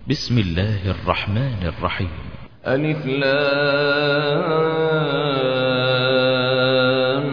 بسم الله الرحمن الرحيم. ألف لام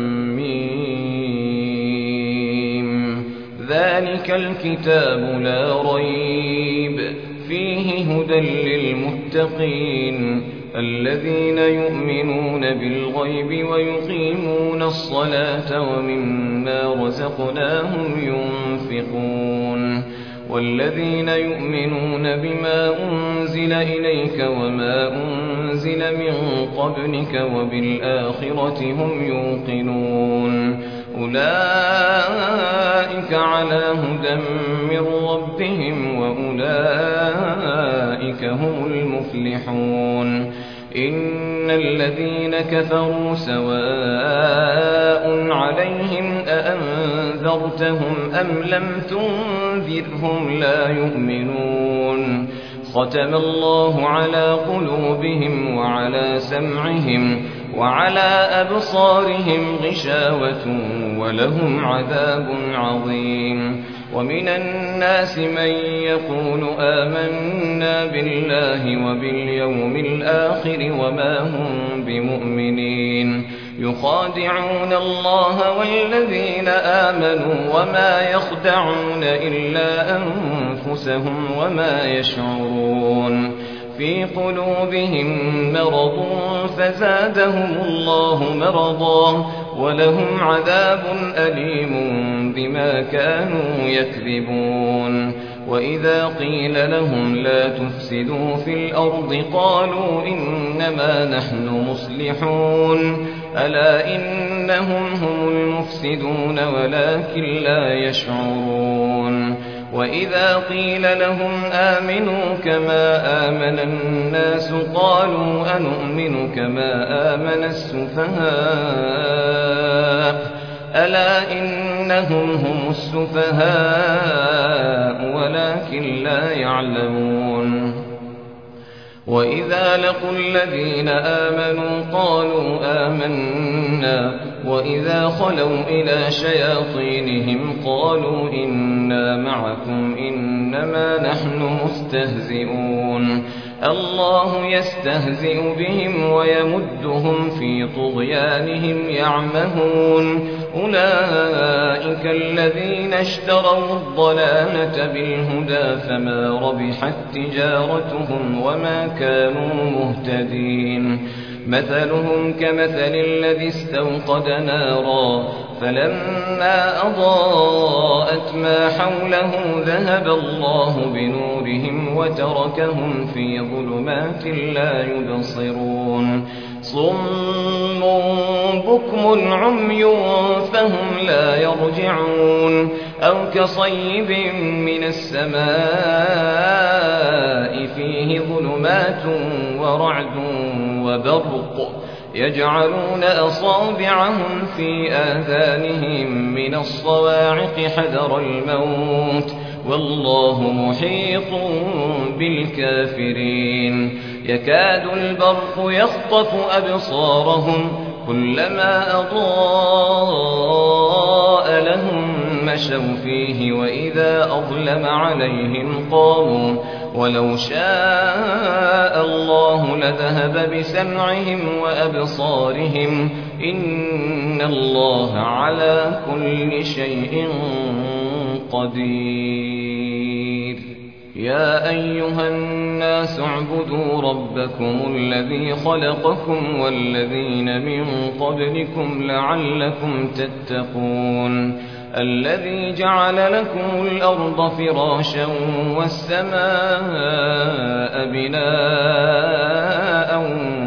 ميم. ذلك الكتاب لا ريب فيه هدى للمتقين الذين يؤمنون بالغيب ويقيمون الصلاة ومما رزقناهم ينفقون والذين يؤمنون بما أنزل إليك وما أنزل من قبلك وبالآخرة هم يوقنون أولئك على هدى من ربهم وأولئك هم المفلحون إن الذين كفروا سواء عليهم أأنذرتهم أم لم تنذرهم لا يؤمنون ختم الله على قلوبهم وعلى سمعهم وعلى أبصارهم غشاوة ولهم عذاب عظيم ومن الناس من يقول آمنا بالله وباليوم الآخر وما هم بمؤمنين يخادعون الله والذين آمنوا وما يخدعون إلا أنفسهم وما يشعرون في قلوبهم مرض فزادهم الله مرضا ولهم عذاب أليم بما كانوا يكذبون وإذا قيل لهم لا تفسدوا في الأرض قالوا إنما نحن مصلحون ألا إنهم هم المفسدون ولكن لا يشعرون وإذا قيل لهم آمنوا كما آمن الناس قالوا أنؤمن كما آمن السفهاء ألا إنهم هم السفهاء ولكن لا يعلمون وإذا لقوا الذين آمنوا قالوا آمنا وإذا خلوا إلى شياطينهم قالوا إنا معكم إنما نحن مستهزئون الله يستهزئ بهم ويمدهم في طغيانهم يعمهون أولئك الذين اشتروا الضلالة بالهدى فما ربحت تجارتهم وما كانوا مهتدين مثلهم كمثل الذي استوقد نارا فلما أضاءت ما حوله ذهب الله بنورهم وتركهم في ظلمات لا يبصرون صم بكم عمي فهم لا يرجعون أو كصيب من السماء فيه ظلمات ورعد وبرق يجعلون أصابعهم في آذانهم من الصواعق حذر الموت والله محيط بالكافرين يكاد البرق يخطف أبصارهم كلما أضاء لهم مشوا فيه وإذا أظلم عليهم قاموا ولو شاء الله لذهب بسمعهم وأبصارهم إن الله على كل شيء قدير يا أيها الناس اعبدوا ربكم الذي خلقكم والذين من قبلكم لعلكم تتقون الذي جعل لكم الأرض فراشا والسماء بناء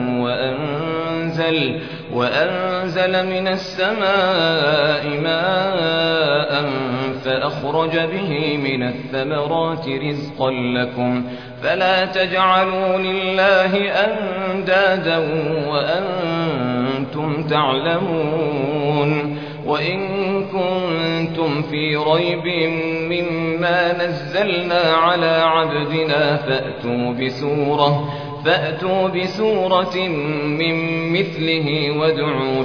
وأنزل من السماء ماء فأخرج به من الثمرات رزقا لكم فلا تجعلوا لله أندادا وأنتم تعلمون وإن كنتم في ريب مما نزلنا على عبدنا فأتوا بسورة من مثله وادعوا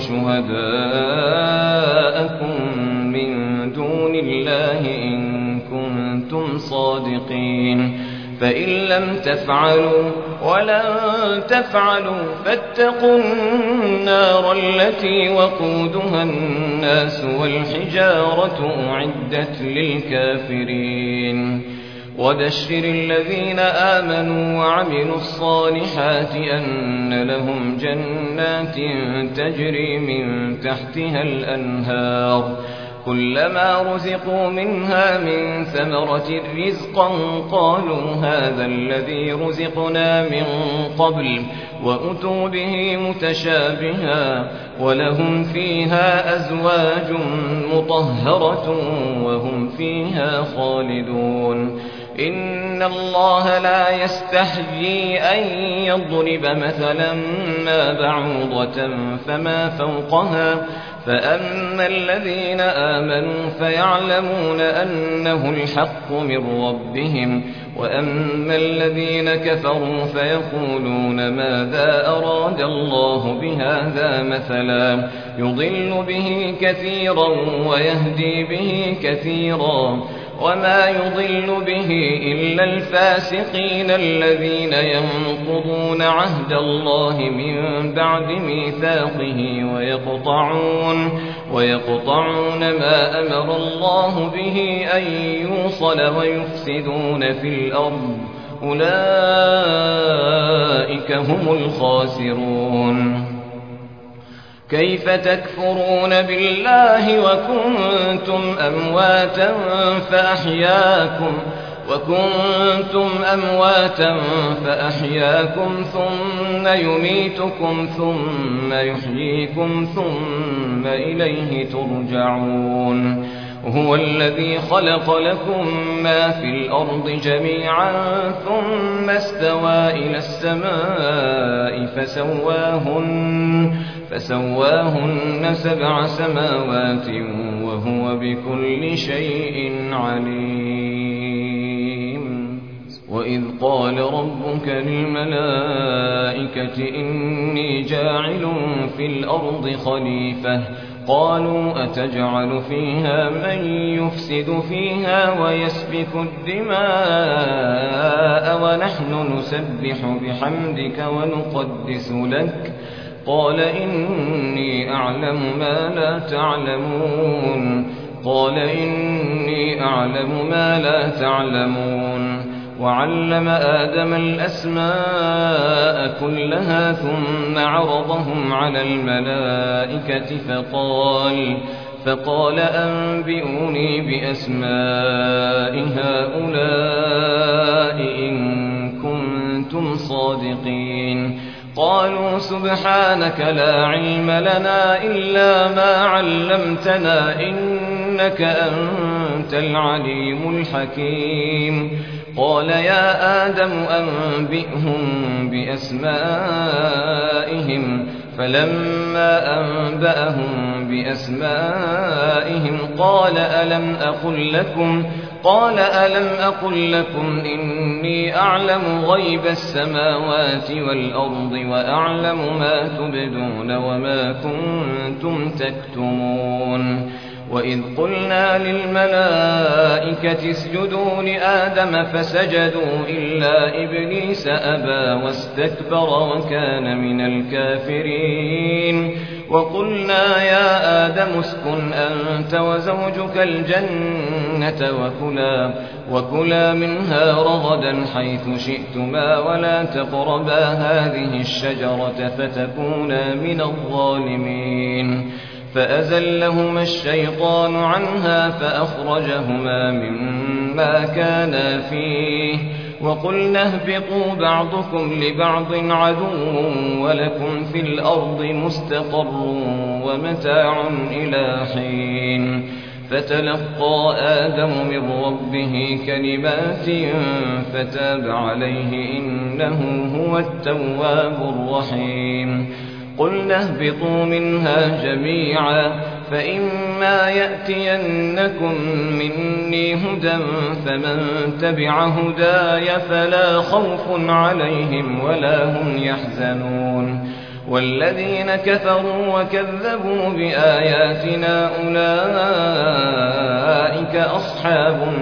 شهداءكم من دون الله إن كنتم صادقين فإن لم تفعلوا ولن تفعلوا فاتقوا النار التي وقودها الناس والحجارة أعدت للكافرين وبشر الذين آمنوا وعملوا الصالحات أن لهم جنات تجري من تحتها الأنهار كلما رزقوا منها من ثمرة رزقا قالوا هذا الذي رزقنا من قبل وأتوا به متشابها ولهم فيها أزواج مطهرة وهم فيها خالدون إن الله لا يستحيي أن يضرب مثلا ما بعوضة فما فوقها فأما الذين آمنوا فيعلمون أنه الحق من ربهم وأما الذين كفروا فيقولون ماذا أراد الله بهذا مثلا يضل به كثيرا ويهدي به كثيرا وما يضل به إلا الفاسقين الذين ينقضون عهد الله من بعد ميثاقه ويقطعون ما أمر الله به أن يوصل ويفسدون في الأرض أولئك هم الخاسرون كيف تكفرون بالله وكنتم أمواتا فأحياكم ثم يميتكم ثم يحييكم ثم إليه ترجعون هو الذي خلق لكم ما في الأرض جميعا ثم استوى إلى السماء فسواهن 7 سماوات وهو بكل شيء عليم وإذ قال ربك للملائكة إني جاعل في الأرض خليفة قالوا أتجعل فيها من يفسد فيها ويسفك الدماء ونحن نسبح بحمدك ونقدس لك قال إني أعلم ما لا تعلمون وعلم آدم الأسماء كلها ثم عرضهم على الملائكة فقال أنبئوني بأسماء هؤلاء إن كنتم صادقين قالوا سبحانك لا علم لنا إلا ما علمتنا إنك أنت العليم الحكيم قال يا آدم أنبئهم بأسمائهم فلما أنبأهم بأسمائهم قال ألم أقل لكم إني أعلم غيب السماوات والأرض وأعلم ما تبدون وما كنتم تكتمون وإذ قلنا للملائكة اسجدوا لآدم فسجدوا إلا إبليس أبى واستكبر وكان من الكافرين وقلنا يا آدم اسكن أنت وزوجك الجنة وكلا منها رغدا حيث شئتما ولا تقربا هذه الشجرة فتكونا من الظالمين فأزلهما الشيطان عنها فأخرجهما مما كانا فيه وقلنا اهبطوا بعضكم لبعض عدو ولكم في الأرض مستقر ومتاع إلى حين فتلقى آدم من ربه كلمات فتاب عليه إنه هو التواب الرحيم قلنا اهبطوا منها جميعا فإما يأتينكم مني هدى فمن تبع هداي فلا خوف عليهم ولا هم يحزنون والذين كفروا وكذبوا بآياتنا أولئك أصحاب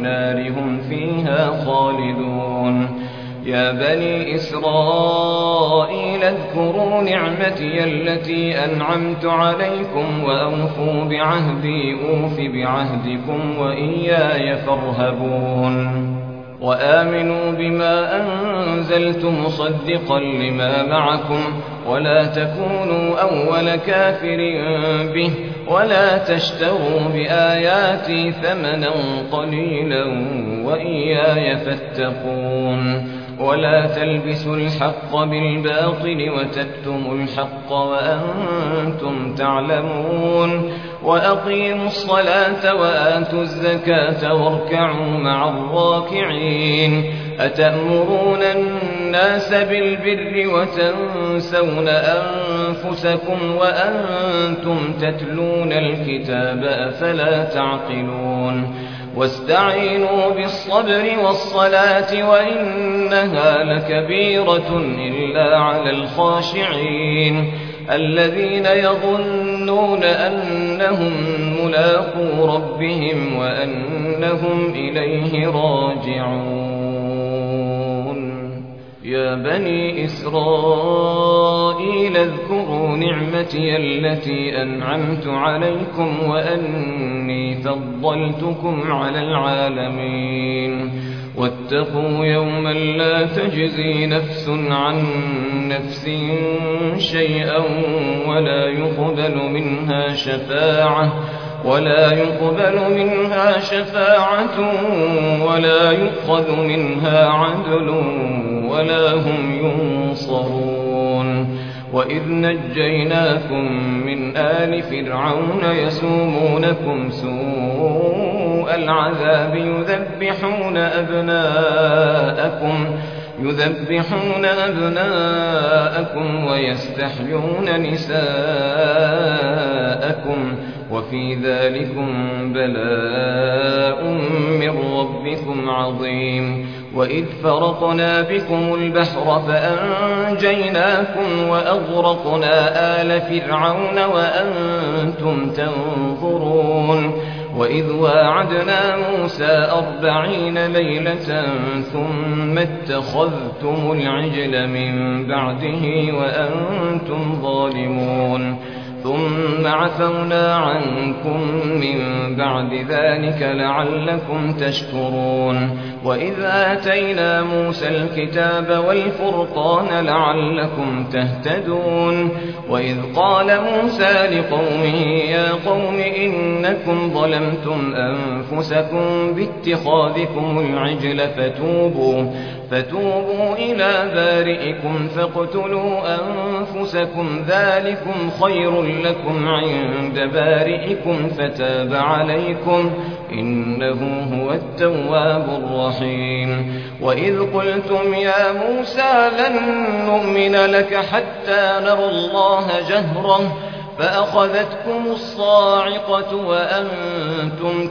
النار هم فيها خالدون يا بني إسرائيل اذكروا نعمتي التي أنعمت عليكم وأوفوا بعهدي أوف بعهدكم وإياي فارهبون وآمنوا بما أنزلت مصدقا لما معكم ولا تكونوا أول كافر به ولا تشتروا بآياتي ثمنا قليلا وإياي فاتقون ولا تلبسوا الحق بالباطل وتكتموا الحق وأنتم تعلمون وأقيموا الصلاة وآتوا الزكاة واركعوا مع الراكعين أتأمرون الناس بالبر وتنسون أنفسكم وأنتم تتلون الكتاب أفلا تعقلون واستعينوا بالصبر والصلاة وإنها لكبيرة إلا على الخاشعين الذين يظنون أنهم ملاقو ربهم وأنهم إليه راجعون يا بني إسرائيل اذكروا نعمتي التي أنعمت عليكم وأني فضلتكم على العالمين واتقوا يوما لا تجزي نفس عن نفس شيئا ولا يقبل منها شفاعة ولا يؤخذ منها عدل ولا هم ينصرون وإذ نجيناكم من آل فرعون يسومونكم سوء العذاب يذبحون أبناءكم ويستحيون نساءكم وفي ذلكم بلاء من ربكم عظيم وإذ فرقنا بكم البحر فأنجيناكم وأغرقنا آل فرعون وأنتم تنظرون وإذ واعدنا موسى 40 ليلة ثم اتخذتم العجل من بعده وأنتم ظالمون ثم عفونا عنكم من بعد ذلك لعلكم تشكرون وإذ آتينا موسى الكتاب والفرقان لعلكم تهتدون وإذ قال موسى لقومه يا قوم إنكم ظلمتم أنفسكم باتخاذكم العجل فتوبوا إلى بارئكم فاقتلوا أنفسكم ذلكم خير لكم عند بارئكم فتاب عليكم إنه هو التواب الرحيم وإذ قلتم يا موسى لن نؤمن لك حتى نرى الله جهرة فأخذتكم الصاعقة وأنتم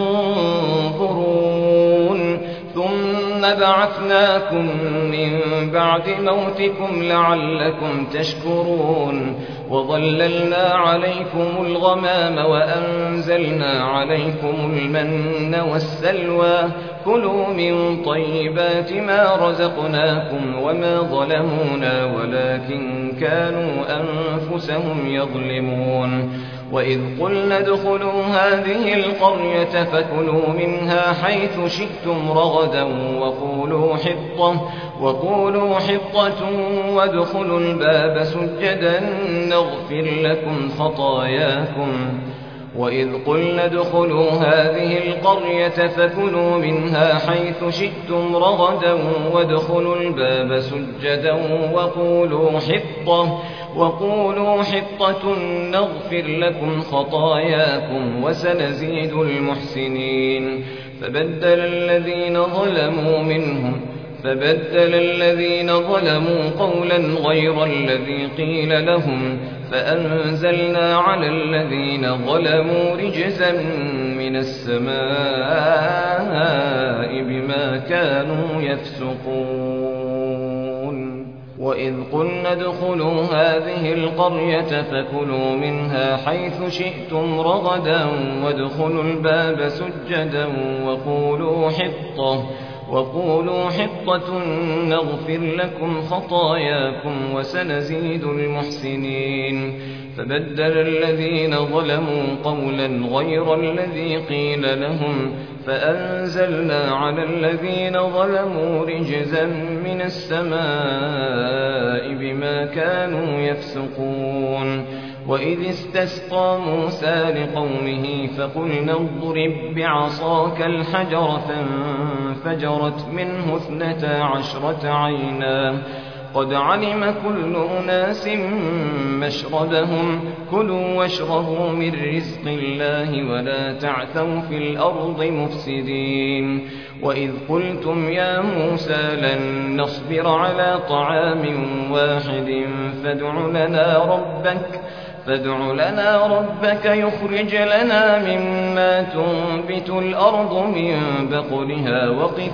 تنظرون ثم بعثناكم من بعد موتكم لعلكم تشكرون وظللنا عليكم الغمام وأنزلنا عليكم المن والسلوى كلوا من طيبات ما رزقناكم وما ظلمونا ولكن كانوا أنفسهم يظلمون وإذ قلنا ادخلوا هذه القرية فكلوا منها حيث شئتم رغدا وقولوا حطة وادخلوا الباب سجدا نغفر لكم خطاياكم وإذ قلنا ادخلوا هذه القرية فكلوا منها حيث شئتم رغدا وادخلوا الباب سجدا وقولوا حطة نغفر لكم خطاياكم وسنزيد المحسنين فبدل الذين ظلموا قولا غير الذي قيل لهم فأنزلنا على الذين ظلموا رجزا من السماء بما كانوا يفسقون وإذ قلنا ادخلوا هذه القرية فكلوا منها حيث شئتم رغدا وادخلوا الباب سجدا وقولوا حطة نغفر لكم خطاياكم وسنزيد المحسنين. فبدل الذين ظلموا قولا غير الذي قيل لهم فأنزلنا على الذين ظلموا رجزا من السماء بما كانوا يفسقون. وإذ استسقى موسى لقومه فقلنا اضرب بعصاك الحجر فانفجرت منه 12 عينا قد علم كل أناس مشربهم كلوا واشربوا من رزق الله ولا تعثوا في الأرض مفسدين. وإذ قلتم يا موسى لن نصبر على طعام واحد فادع لنا ربك يخرج لنا مما تنبت الأرض من بقلها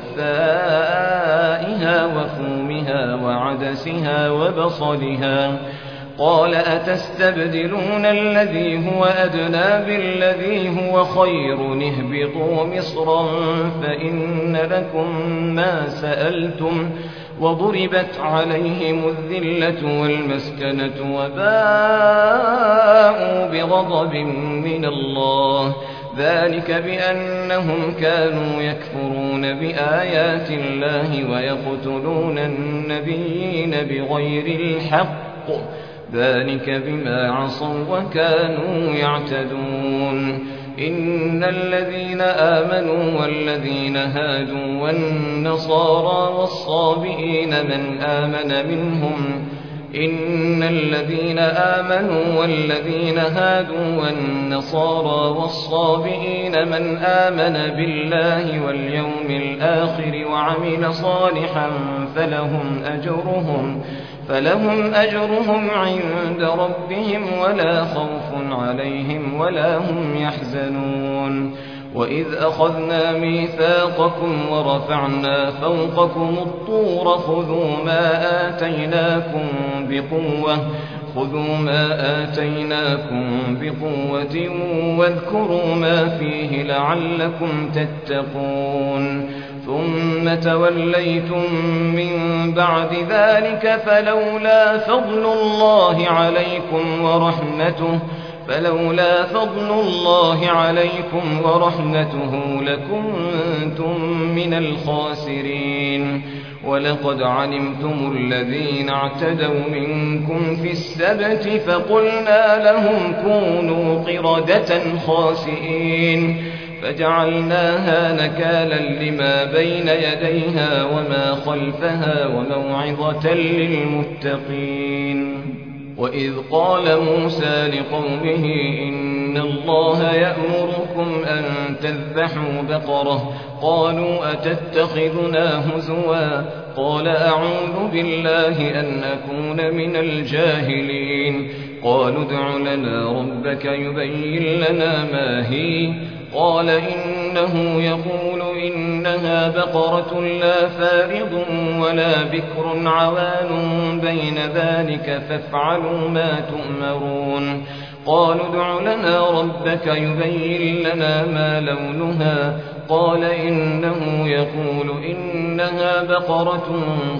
وقثائها وفومها وعدسها وبصلها قال أتستبدلون الذي هو أدنى بالذي هو خير اهبطوا مصرا فإن لكم ما سألتم وضربت عليهم الذلة والمسكنة وباءوا بغضب من الله ذلك بأنهم كانوا يكفرون بآيات الله ويقتلون النبيين بغير الحق ذلك بما عصوا وكانوا يعتدون. إن الذين آمنوا والذين هادوا والنصارى والصابئين من آمن منهم إن الذين آمنوا والذين هادوا والنصارى والصابئين من آمن بالله واليوم الآخر وعمل صالحا فلهم أجرهم عند ربهم ولا خوف عليهم ولا هم يحزنون. وإذ أخذنا ميثاقكم ورفعنا فوقكم الطور خذوا ما آتيناكم بقوة واذكروا ما فيه لعلكم تتقون. ثم توليتم من بعد ذلك فلولا فضل الله عليكم ورحمته لكنتم من الخاسرين. ولقد علمتم الذين اعتدوا منكم في السبت فقلنا لهم كونوا قردة خاسئين فجعلناها نكالا لما بين يديها وما خلفها وموعظة للمتقين. وإذ قال موسى لقومه إن الله يأمركم أن تذبحوا بقرة قالوا أتتخذنا هزوا قال أعوذ بالله أن أكون من الجاهلين. قالوا ادع لنا ربك يبين لنا ما هي قال إنه يقول إنها بقرة لا فارض ولا بكر عوان بين ذلك فافعلوا ما تؤمرون. قالوا ادع لنا ربك يبين لنا ما لونها قال إنه يقول إنها بقرة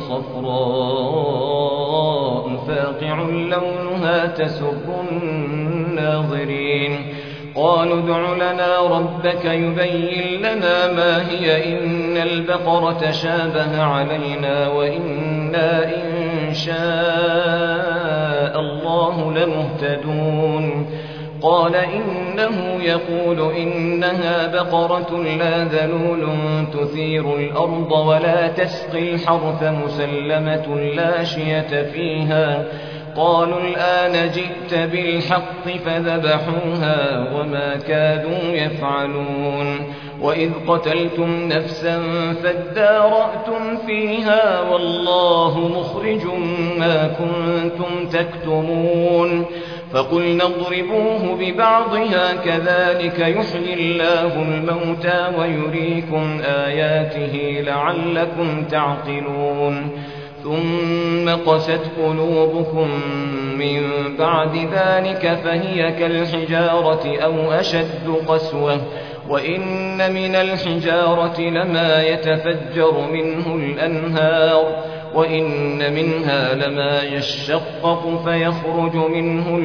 صفراء فاقع لونها تسر الناظرين. قالوا ادع لنا ربك يبين لنا ما هي إن البقرة شابه علينا وإنا إن شاء الله لمهتدون. قال إنه يقول إنها بقرة لا ذلول تثير الأرض ولا تسقي الحرث مسلمة لا شية فيها. قالوا الآن جئت بالحق فذبحوها وما كادوا يفعلون. وإذ قتلتم نفسا فادارأتم فيها والله مخرج ما كنتم تكتمون. فقلنا اضربوه ببعضها كذلك يحيي الله الموتى ويريكم آياته لعلكم تعقلون. ثم قست قلوبكم من بعد ذلك فهي كالحجارة أو أشد قسوة وإن من الحجارة لما يتفجر منه الأنهار وإن منها لما يشقق فيخرج منه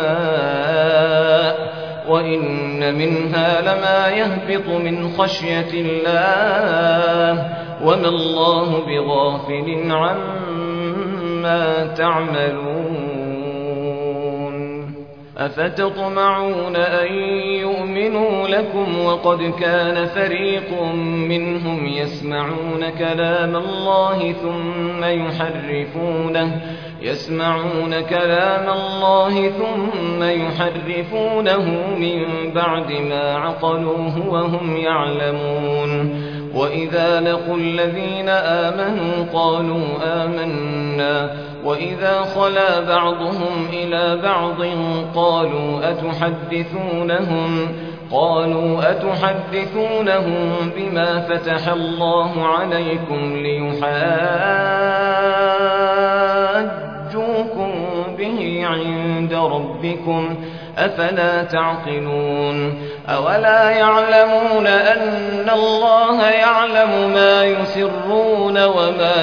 الماء وإن منها لما يهبط من خشية الله وما الله بغافل عما تعملون أفتطمعون أن يؤمنوا لكم وقد كان فريق منهم يسمعون كلام الله ثم يحرفونه من بعد ما عقلوه وهم يعلمون وإذا لقوا الذين آمنوا قالوا آمنا وإذا خلا بعضهم إلى بعض قالوا أتحدثونهم بما فتح الله عليكم ليحاجوكم به عند ربكم أفلا تعقلون أولا يعلمون أن الله يعلم ما يسرون وما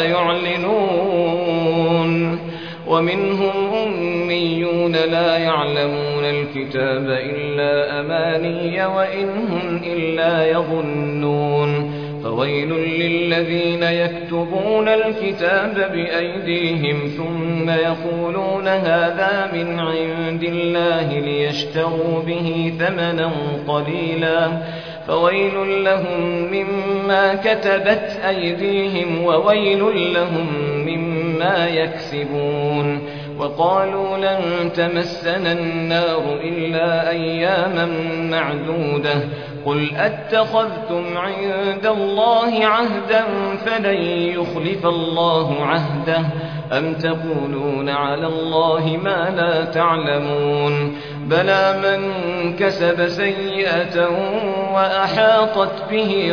يعلنون ومنهم أميون لا يعلمون الكتاب إلا أماني وإن هم إلا يظنون فويل للذين يكتبون الكتاب بأيديهم ثم يقولون هذا من عند الله ليشتروا به ثمنا قليلا فويل لهم مما كتبت أيديهم وويل لهم مما يكسبون وقالوا لن تمسنا النار إلا أياما معدودة قل أتخذتم عند الله عهدا فلن يخلف الله عهده أم تقولون على الله ما لا تعلمون بلى من كسب سيئة وأحاطت به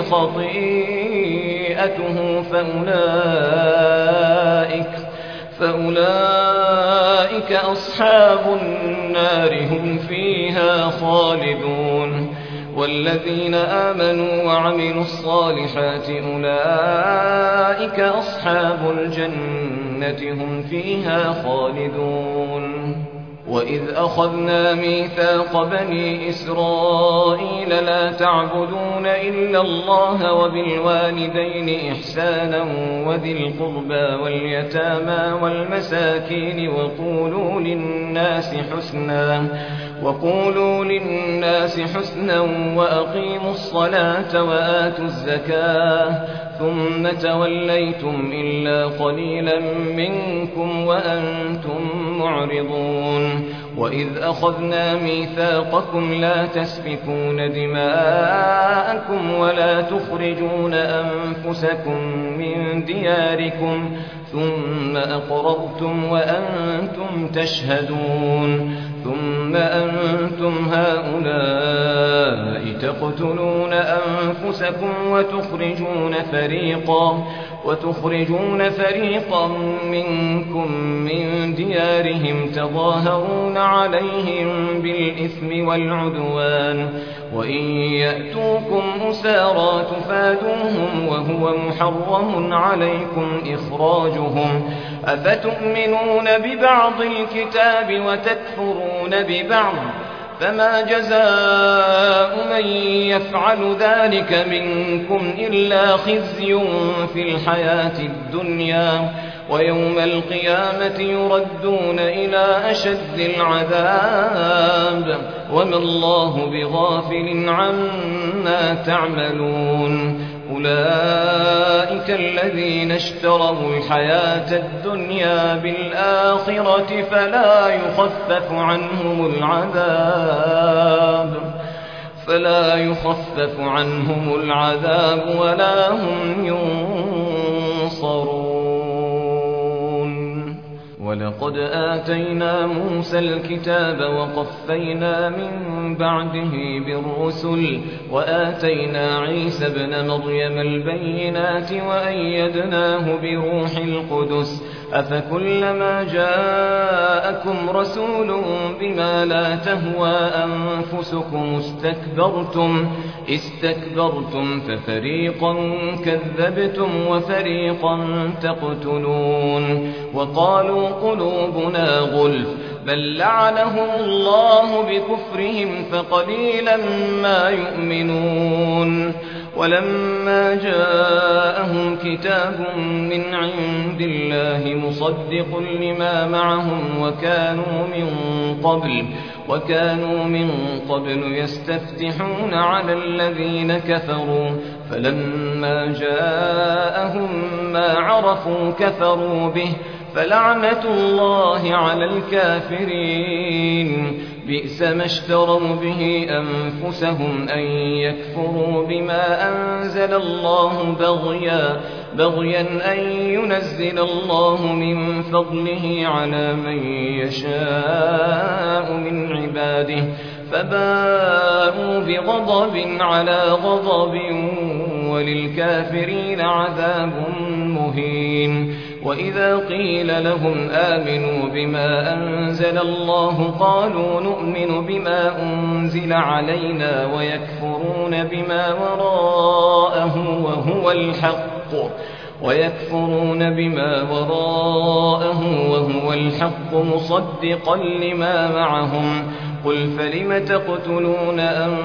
خطيئته فأولئك أصحاب النار هم فيها خالدون والذين آمنوا وعملوا الصالحات أولئك أصحاب الجنة هم فيها خالدون وإذ أخذنا ميثاق بني إسرائيل لا تعبدون إلا الله وبالوالدين إحسانا وذي القربى واليتامى والمساكين وقولوا للناس حسنا وأقيموا الصلاة وآتوا الزكاة ثم توليتم إلا قليلا منكم وأنتم معرضون وإذ أخذنا ميثاقكم لا تسفكون دماءكم ولا تخرجون أنفسكم من دياركم ثم أقررتم وأنتم تشهدون ثم أنتم هؤلاء تقتلون أنفسكم وتخرجون فريقا منكم من ديارهم تظاهرون عليهم بالإثم والعدوان وإن يأتوكم أسارى تفادوهم وهو محرم عليكم إخراجهم أفتؤمنون ببعض الكتاب وتكفرون ببعض فما جزاء من يفعل ذلك منكم إلا خزي في الحياة الدنيا ويوم القيامة يردون إلى أشد العذاب وما الله بغافل عما تعملون أولئك الذين اشتروا الحياة الدنيا بالآخرة فلا يخفف عنهم العذاب ولا هم ينصرون ولقد آتينا موسى الكتاب وقفينا من بعده بالرسل وآتينا عيسى ابن مريم البينات وأيدناه بروح القدس أفكلما جاءكم رسول بما لا تهوى أنفسكم استكبرتم ففريقا كذبتم وفريقا تقتلون وقالوا قلوبنا غلف بل لعنهم الله بكفرهم فقليلا ما يؤمنون ولما جاءهم كتاب من عند الله مصدق لما معهم وكانوا من قبل يستفتحون على الذين كفروا فلما جاءهم ما عرفوا كفروا به فلعنة الله على الكافرين بئس ما اشتروا به أنفسهم أن يكفروا بما أنزل الله بغيا أن ينزل الله من فضله على من يشاء من عباده فباءوا بغضب على غضب وللكافرين عذاب مهين وإذا قيل لهم آمنوا بما أنزل الله قالوا نؤمن بما أنزل علينا ويكفرون بما وراءه وهو الحق مصدقا لما معهم قل فلم تقتلون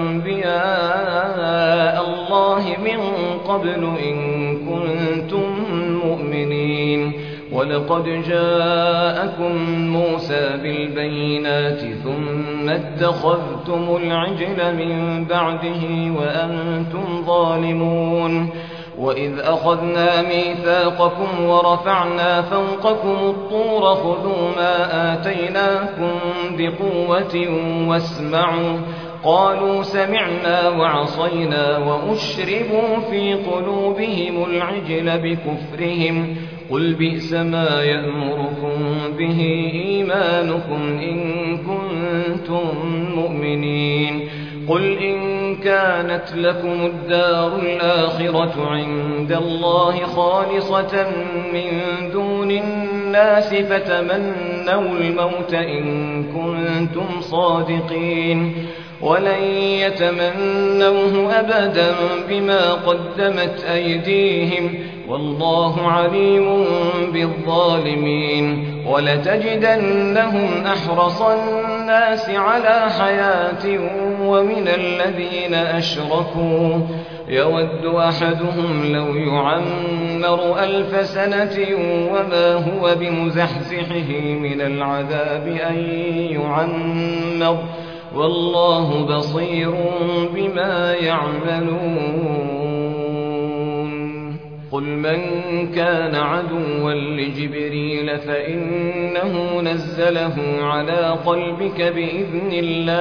أنبياء الله من قبل إن كنتم مؤمنين ولقد جاءكم موسى بالبينات ثم اتخذتم العجل من بعده وأنتم ظالمون وإذ أخذنا ميثاقكم ورفعنا فوقكم الطور خذوا ما آتيناكم بقوة واسمعوا قالوا سمعنا وعصينا وأشربوا في قلوبهم العجل بكفرهم قل بئس ما يأمركم به إيمانكم إن كنتم مؤمنين قل إن كانت لكم الدار الآخرة عند الله خالصة من دون الناس فتمنوا الموت إن كنتم صادقين ولن يتمنوه أبدا بما قدمت أيديهم والله عليم بالظالمين ولتجدنهم أحرص الناس على حياة ومن الذين أشركوا يود أحدهم لو يعمر 1000 سنة وما هو بمزحزحه من العذاب أن يعمر والله بصير بما يعملون قل من كان عدوا لجبريل فإنه نزله على قلبك بإذن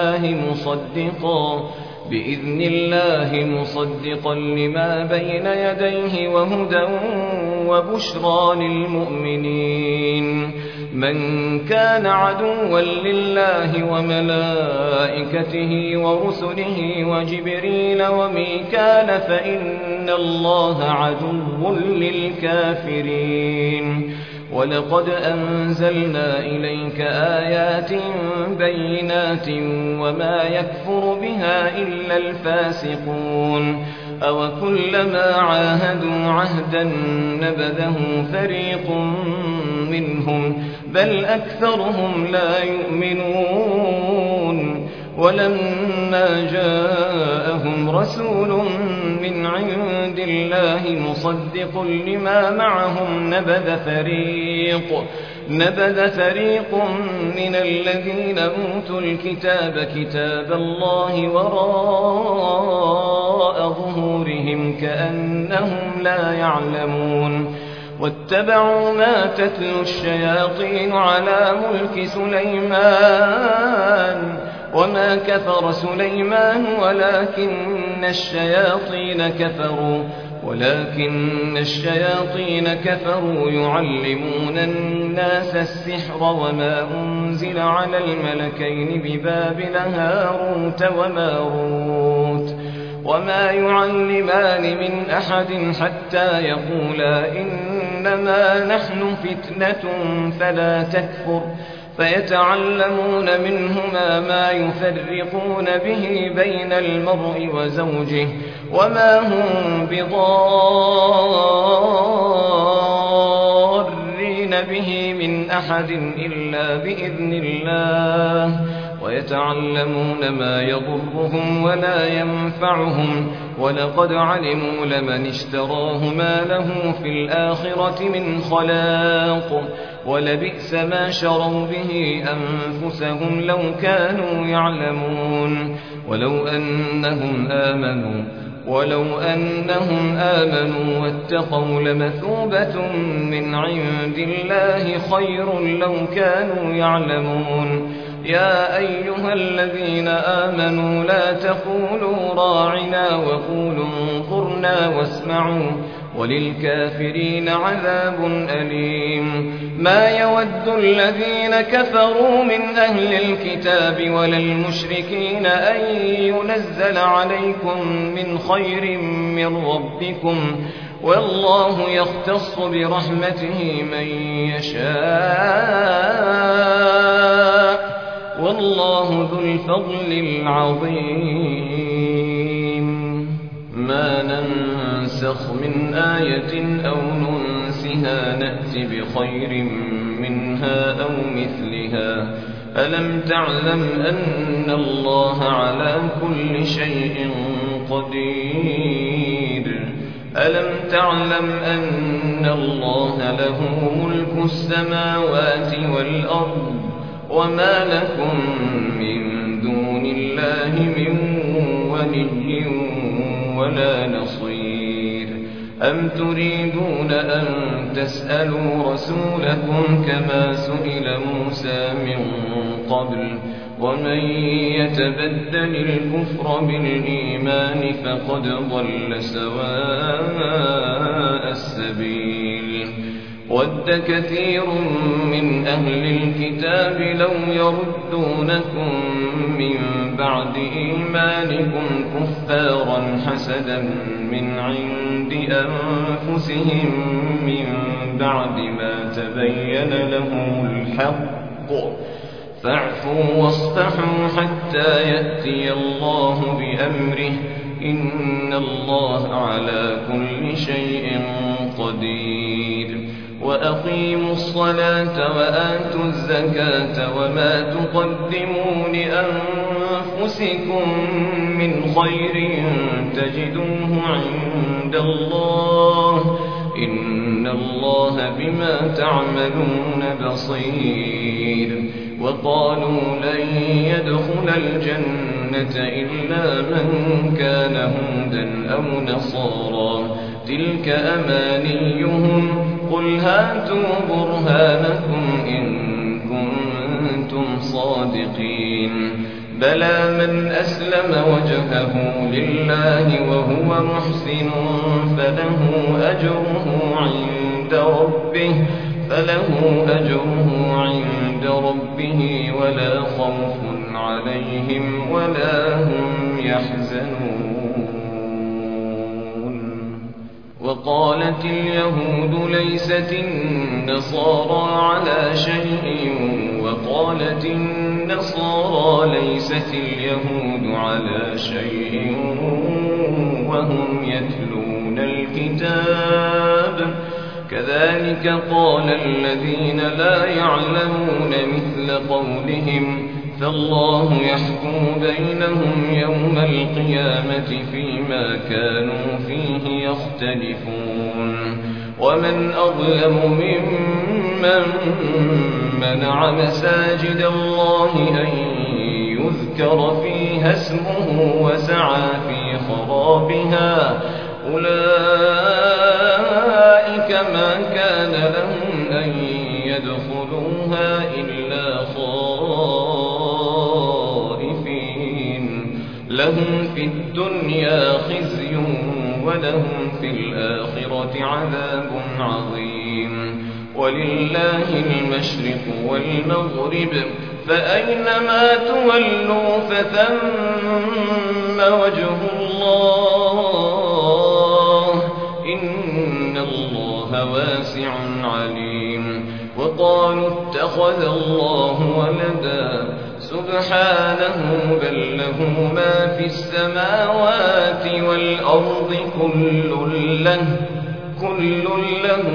الله مصدقا لما بين يديه وهدى وبشرى للمؤمنين من كان عدوا لله وملائكته ورسله وجبريل وميكال فإن الله عدو للكافرين ولقد أنزلنا إليك آيات بينات وما يكفر بها إلا الفاسقون أوكلما عاهدوا عهدا نبذه فريق منهم بل أكثرهم لا يؤمنون ولما جاءهم رسول من عند الله مصدق لما معهم نبذ فريق من الذين أوتوا الكتاب كتاب الله وراء ظهورهم كأنهم لا يعلمون واتبعوا ما تتلو الشياطين على ملك سليمان وما كفر سليمان ولكن الشياطين كفروا ولكن الشياطين كفروا يعلمون الناس السحر وما أنزل على الملكين ببابل هاروت وماروت وما يعلمان من أحد حتى يقولا إنما نحن فتنة فلا تكفر فيتعلمون منهما ما يفرقون به بين المرء وزوجه وما هم بضارين به من أحد إلا بإذن الله ويتعلمون ما يضرهم ولا ينفعهم ولقد علموا لمن اشتراه ما له في الآخرة من خلاق ولبئس ما شروا به أنفسهم لو كانوا يعلمون ولو أنهم آمنوا واتقوا لمثوبة من عند الله خير لو كانوا يعلمون يا أيها الذين آمنوا لا تقولوا راعنا وقولوا انظرنا واسمعوا وللكافرين عذاب أليم ما يود الذين كفروا من أهل الكتاب ولا المشركين أن ينزل عليكم من خير من ربكم والله يختص برحمته من يشاء والله ذو الفضل العظيم ما ننسخ من آية أو ننسها نأت بخير منها أو مثلها ألم تعلم أن الله على كل شيء قدير ألم تعلم أن الله له ملك السماوات والأرض وما لكم من دون الله من ولي ولا نصير أم تريدون أن تسألوا رسولكم كما سئل موسى من قبل ومن يتبدل الكفر بالإيمان فقد ضل سواء السبيل ود كثير من أهل الكتاب لو يردونكم من بعد إيمانكم كفارا حسدا من عند أنفسهم من بعد ما تبين لهم الحق فاعفوا واصفحوا حتى يأتي الله بأمره إن الله على كل شيء قدير وأقيموا الصلاة وآتوا الزكاة وما تقدموا لأنفسكم من خير تجدوه عند الله إن الله بما تعملون بصير وقالوا لن يدخل الجنة إلا من كان هودا أو نصارى تلك أمانيهم قل هاتوا برهانكم إن كنتم صادقين بلى من أسلم وجهه لله وهو محسن فله أجره عند ربه ولا خوف عليهم ولا هم يحزنون وقالت اليهود ليست النصارى على شيء وقالت النصارى ليست اليهود على شيء وهم يتلون الكتاب كذلك قال الذين لا يعلمون مثل قولهم فالله يحكم بينهم يوم القيامة فيما كانوا فيه يختلفون ومن أظلم ممن منع مساجد الله أن يذكر فيها اسمه وسعى في خرابها أولئك ما كان لهم أن يدخلوها إلا خائفين لهم في الدنيا خزي ولهم في الآخرة عذاب عظيم ولله المشرق والمغرب فأينما تولوا فثم وجه الله إن الله واسع عليم وقالوا اتخذ الله ولدا سبحانه بل له ما في السماوات والأرض كل له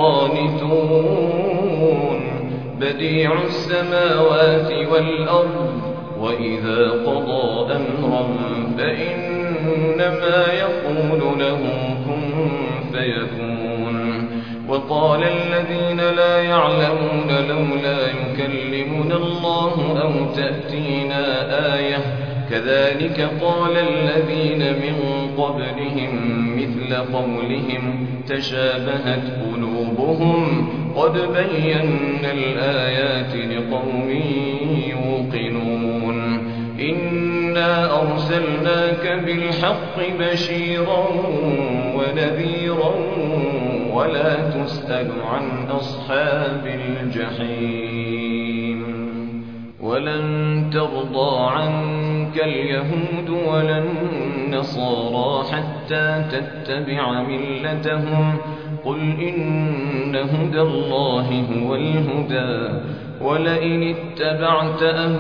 قانتون بديع السماوات والأرض وإذا قضى أمرا فإنما يقول له كن فيكون وقال الذين لا يعلمون لولا يكلمنا الله أو تأتينا آية كذلك قال الذين من قبلهم مثل قولهم تشابهت قلوبهم قد بينا الآيات لقوم يوقنون إنا أرسلناك بالحق بشيرا ونذيرا ولا تسأل عن أصحاب الجحيم ولن ترضى عنك اليهود ولا النصارى حتى تتبع ملتهم قل إن هدى الله هو الهدى ولئن اتبعت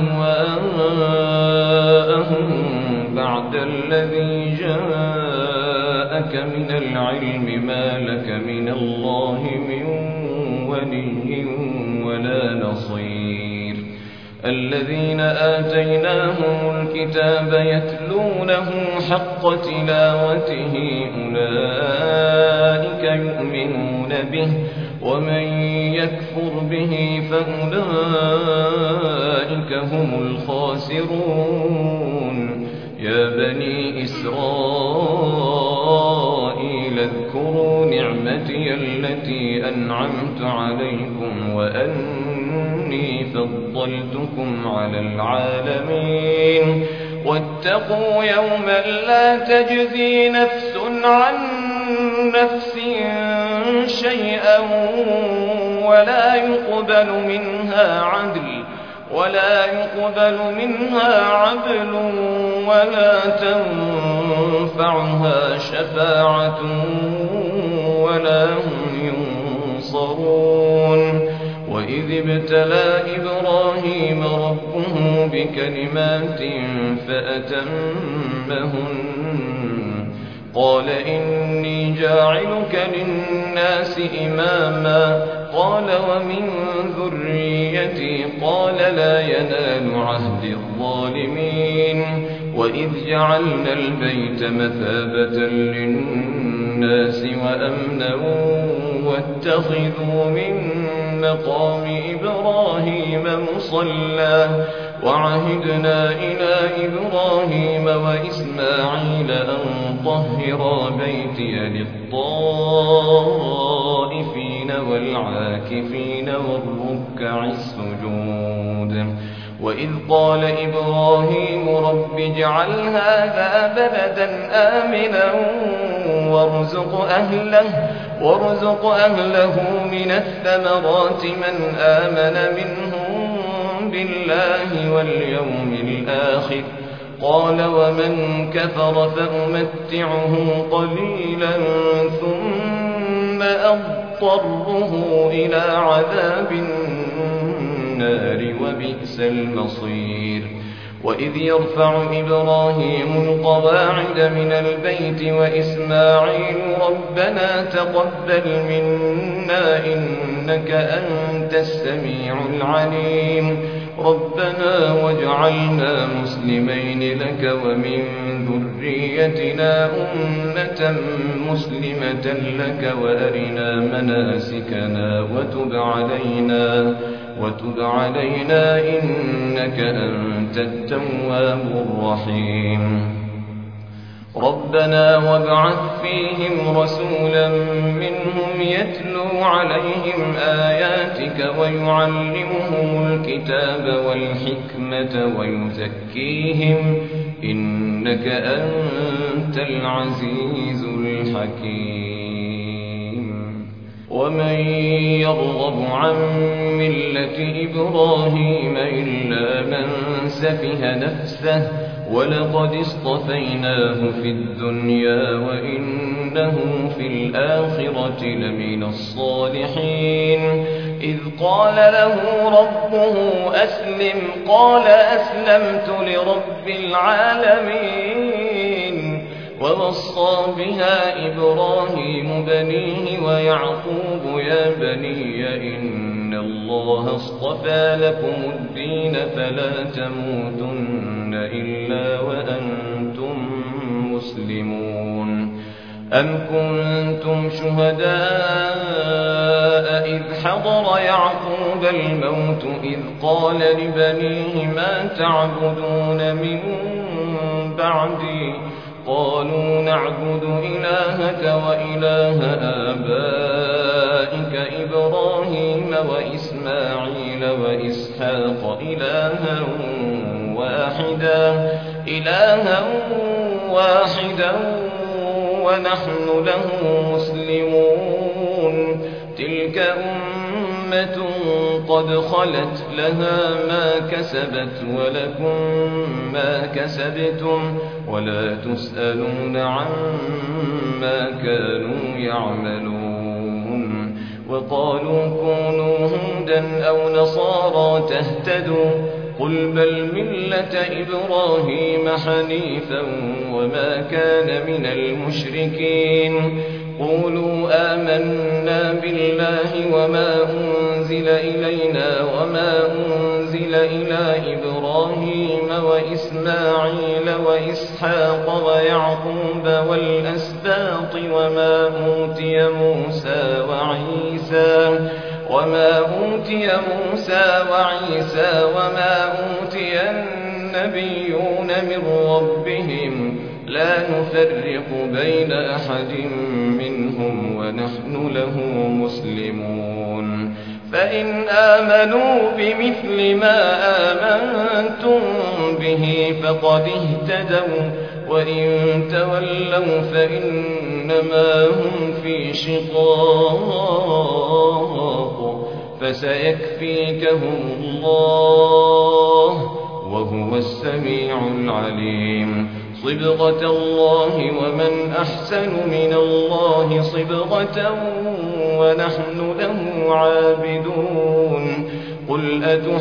أهواءهم بعد الذي جاءك من العلم ما لك من الله من ولي ولا نصير الذين آتيناهم الكتاب يتلونه حق تلاوته أولئك يؤمنون به ومن يكفر به فأولئك هم الخاسرون يا بني إسرائيل اذكروا نعمتي التي أنعمت عليكم وأني فضلتكم على العالمين واتقوا يوما لا تجزي نفس عن نفس شيئا ولا يقبل منها عدل ولا تنفعها شفاعة ولا هم ينصرون وإذ ابتلى إبراهيم ربه بكلمات فأتمهن قال إني جاعلك للناس إماما قال ومن ذريتي قال لا ينال عهد الظالمين وإذ جعلنا البيت مثابة للناس وأمنا واتخذوا من مقام إبراهيم مصلى وعهدنا إلى إبراهيم وإسماعيل أن طهرا بيتي للطائفين والعاكفين والركع السجود وإذ قال إبراهيم رب اجعل هذا بلدا آمنا وارزق أهله من الثمرات من آمن منهم بالله واليوم الآخر قال ومن كفر فأمتعه قليلا ثم أضطره إلى عذاب النار وبئس المصير وإذ يرفع إبراهيم القواعد من البيت وإسماعيل ربنا تقبل منا إنك أنت السميع العليم ربنا واجعلنا مسلمين لك ومن ذريتنا أمة مسلمة لك وأرنا مناسكنا وتب علينا إنك أنت التواب الرحيم ربنا وابعث فيهم رسولا منهم يتلو عليهم آياتك ويعلمهم الكتاب والحكمة ويزكيهم إنك إنك أنت العزيز الحكيم. ومن يرغب عن ملة إبراهيم إلا من سفه نفسه ولقد اصطفيناه في الدنيا وإنه في الآخرة لمن الصالحين. إذ قال له ربه أسلم قال أسلمت لرب العالمين. ووصى بها إبراهيم بنيه ويعقوب يا بني إن الله اصطفى لكم الدين فلا تموتن إلا وأنتم مسلمون. أم كنتم شهداء إذ حضر يعقوب الموت إذ قال لبنيه ما تعبدون من بعدي قالوا نعبد إلهك وإله آبائك إبراهيم وإسماعيل وإسحاق إلها واحدا ونحن له مسلمون. تلك أمة قد خلت لها ما كسبت ولكم ما كسبتم ولا تسألون عما كانوا يعملون. وقالوا كونوا هودا أو نصارى تهتدوا قل بل ملة إبراهيم حنيفا وما كان من المشركين. قولوا آمنا بالله وما أنزل إلينا وما أنزل إلى إبراهيم وإسماعيل وإسحاق ويعقوب والأسباط وما أوتي موسى وعيسى وما أوتي النبيون من ربهم لا نفرق بين أحد منهم ونحن له مسلمون. فإن آمنوا بمثل ما آمنتم به فقد اهتدوا وإن تولوا فإنما هم في شقاق فسيكفيكهم الله وهو السميع العليم. صبغة الله ومن أحسن من الله صبغة ونحن له عابدون. قل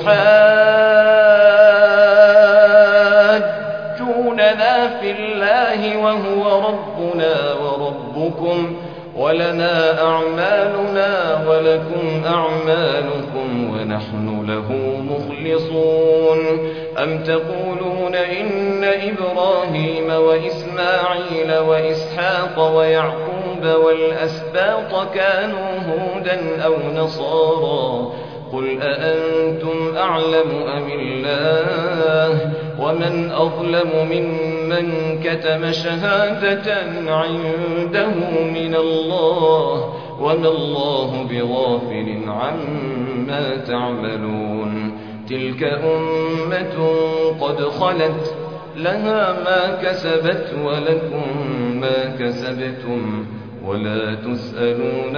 أتحاجوننا في الله وهو ربنا وربكم ولنا أعمالنا ولكم أعمالكم ونحن له مخلصون. أم تقولون إن إبراهيم وإسماعيل وإسحاق ويعقوب والأسباط كانوا هودا أو نصارى قل أأنتم أعلم أم الله ومن أظلم ممن كتم شهادة عنده من الله وما الله بغافل عما تعملون. تلك أمة قد خلت لها ما كسبت ولكم ما كسبتم ولا تسألون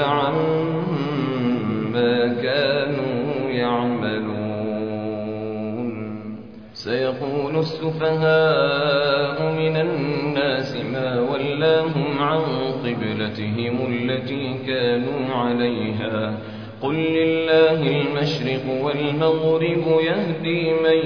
عما كانوا يعملون. سيقول السفهاء من الناس ما ولاهم عن قبلتهم التي كانوا عليها قل لله المشرق والمغرب يهدي من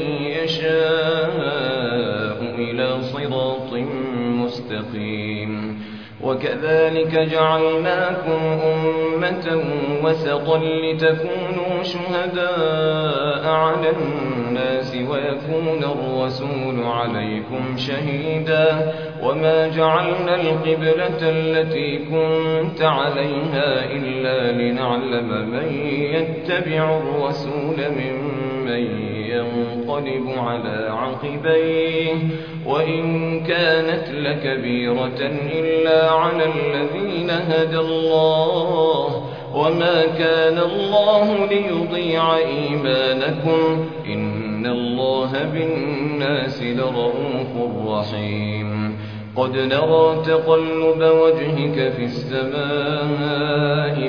يشاء إلى صراط مستقيم. وكذلك جعلناكم أمة وسطا لتكونوا شهداء على الناس ويكون الرسول عليكم شهيدا وما جعلنا القبلة التي كنت عليها إلا لنعلم من يتبع الرسول ممن ينقلب على عقبيه وإن كانت لكبيرة إلا على الذين هدى الله وما كان الله ليضيع إيمانكم إن الله بالناس لرءوف رحيم قد نرى تقلب وجهك في السماء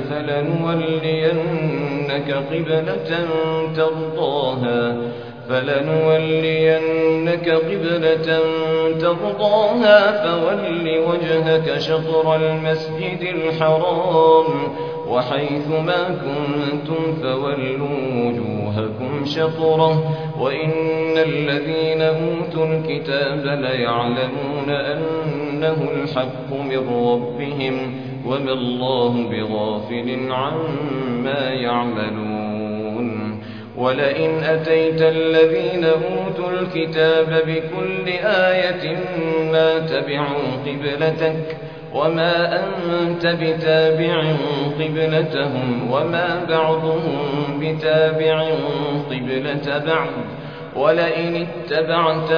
فلنولينك قبلة ترضاها فول وجهك شطر المسجد الحرام وحيث ما كنتم فولوا وجوهكم شطره وإن الذين أوتوا الكتاب ليعلمون أنه الحق من ربهم وما الله بغافل عما يعملون ولئن أتيت الذين أوتوا الكتاب بكل آية ما تبعوا قبلتك وما أنت بتابع قبلتهم وما بعضهم بتابع قبلة بعض ولئن اتبعت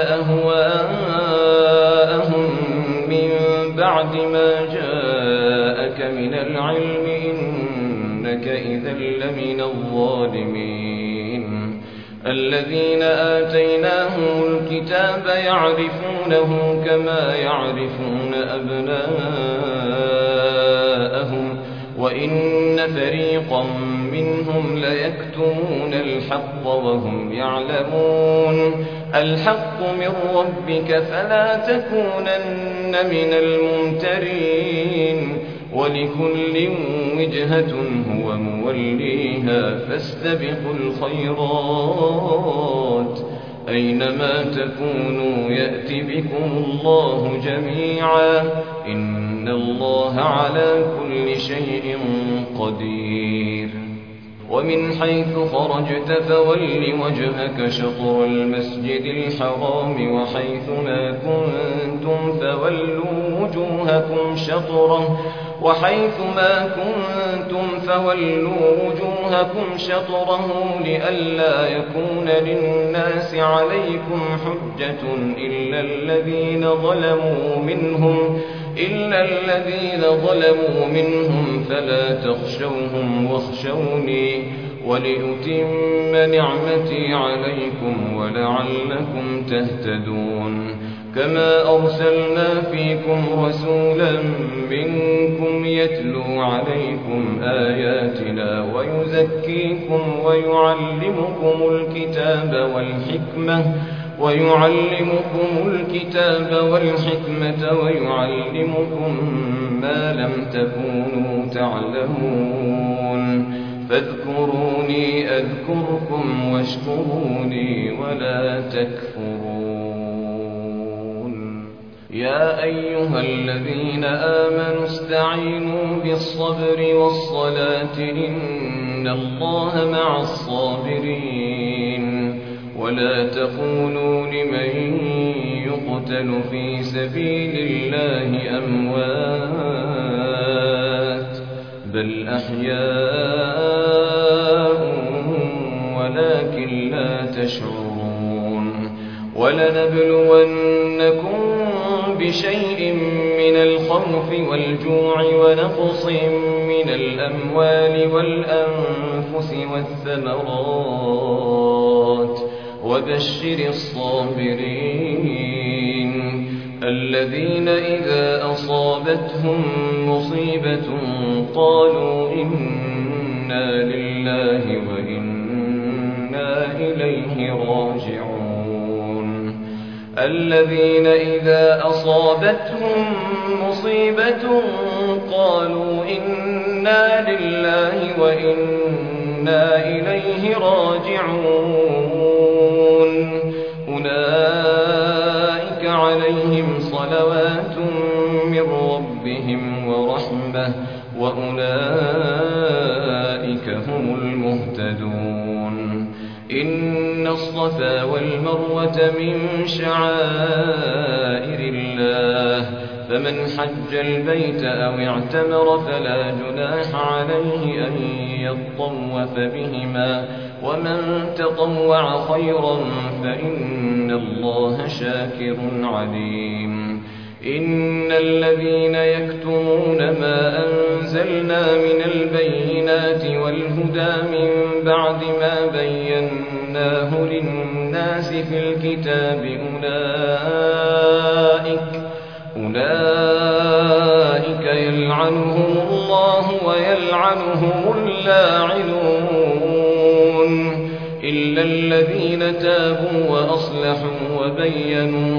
أهواءهم من بعد ما جاءك من العلم إنك إذا لمن الظالمين الذين آتيناهم الكتاب يعرفونه كما يعرفون أبناءهم وإن فريقا منهم ليكتمون الحق وهم يعلمون الحق من ربك فلا تكونن من الممترين ولكل وجهة هو موليها فاستبقوا الخيرات أينما تكونوا يأت بكم الله جميعا إن الله على كل شيء قدير ومن حيث خرجت فول وجهك شطر المسجد الحرام وحيث ما كنتم فولوا وجوهكم شطره لئلا يكون للناس عليكم حجة إلا الذين ظلموا منهم فلا تخشوهم واخشوني ولأتم نعمتي عليكم ولعلكم تهتدون كما أرسلنا فيكم رسولا منكم يتلو عليكم آياتنا ويزكيكم ويعلمكم الكتاب والحكمة ويعلمكم ما لم تكونوا تعلمون فاذكروني أذكركم واشكروني ولا تكفرون يا أيها الذين آمنوا استعينوا بالصبر والصلاة إن الله مع الصابرين ولا تقولوا لمن يقتل في سبيل الله أموات بل أحياء ولكن لا تشعرون ولنبلونكم بشيء من الخوف والجوع ونقص من الأموال والأنفس والثمرات وبشر الصابرين الذين إذا أصابتهم مصيبة قالوا إنا لله وإنا إليه راجعون الذين إذا أصابتهم مصيبة قالوا إنا لله وإنا إليه راجعون أولئك عليهم صلوات من ربهم ورحمة وأولئك هم المهتدون إن الصفا والمروة من شعائر الله فمن حج البيت أو اعتمر فلا جناح عليه أن يطوف بهما ومن تطوع خيرا فإن الله شاكر عليم إن الذين يكتمون ما أنزلنا من البينات والهدى من بعد ما بيناه للناس في الكتاب أولئك يلعنهم الله ويلعنهم اللاعنون إلا الذين تابوا وأصلحوا وبينوا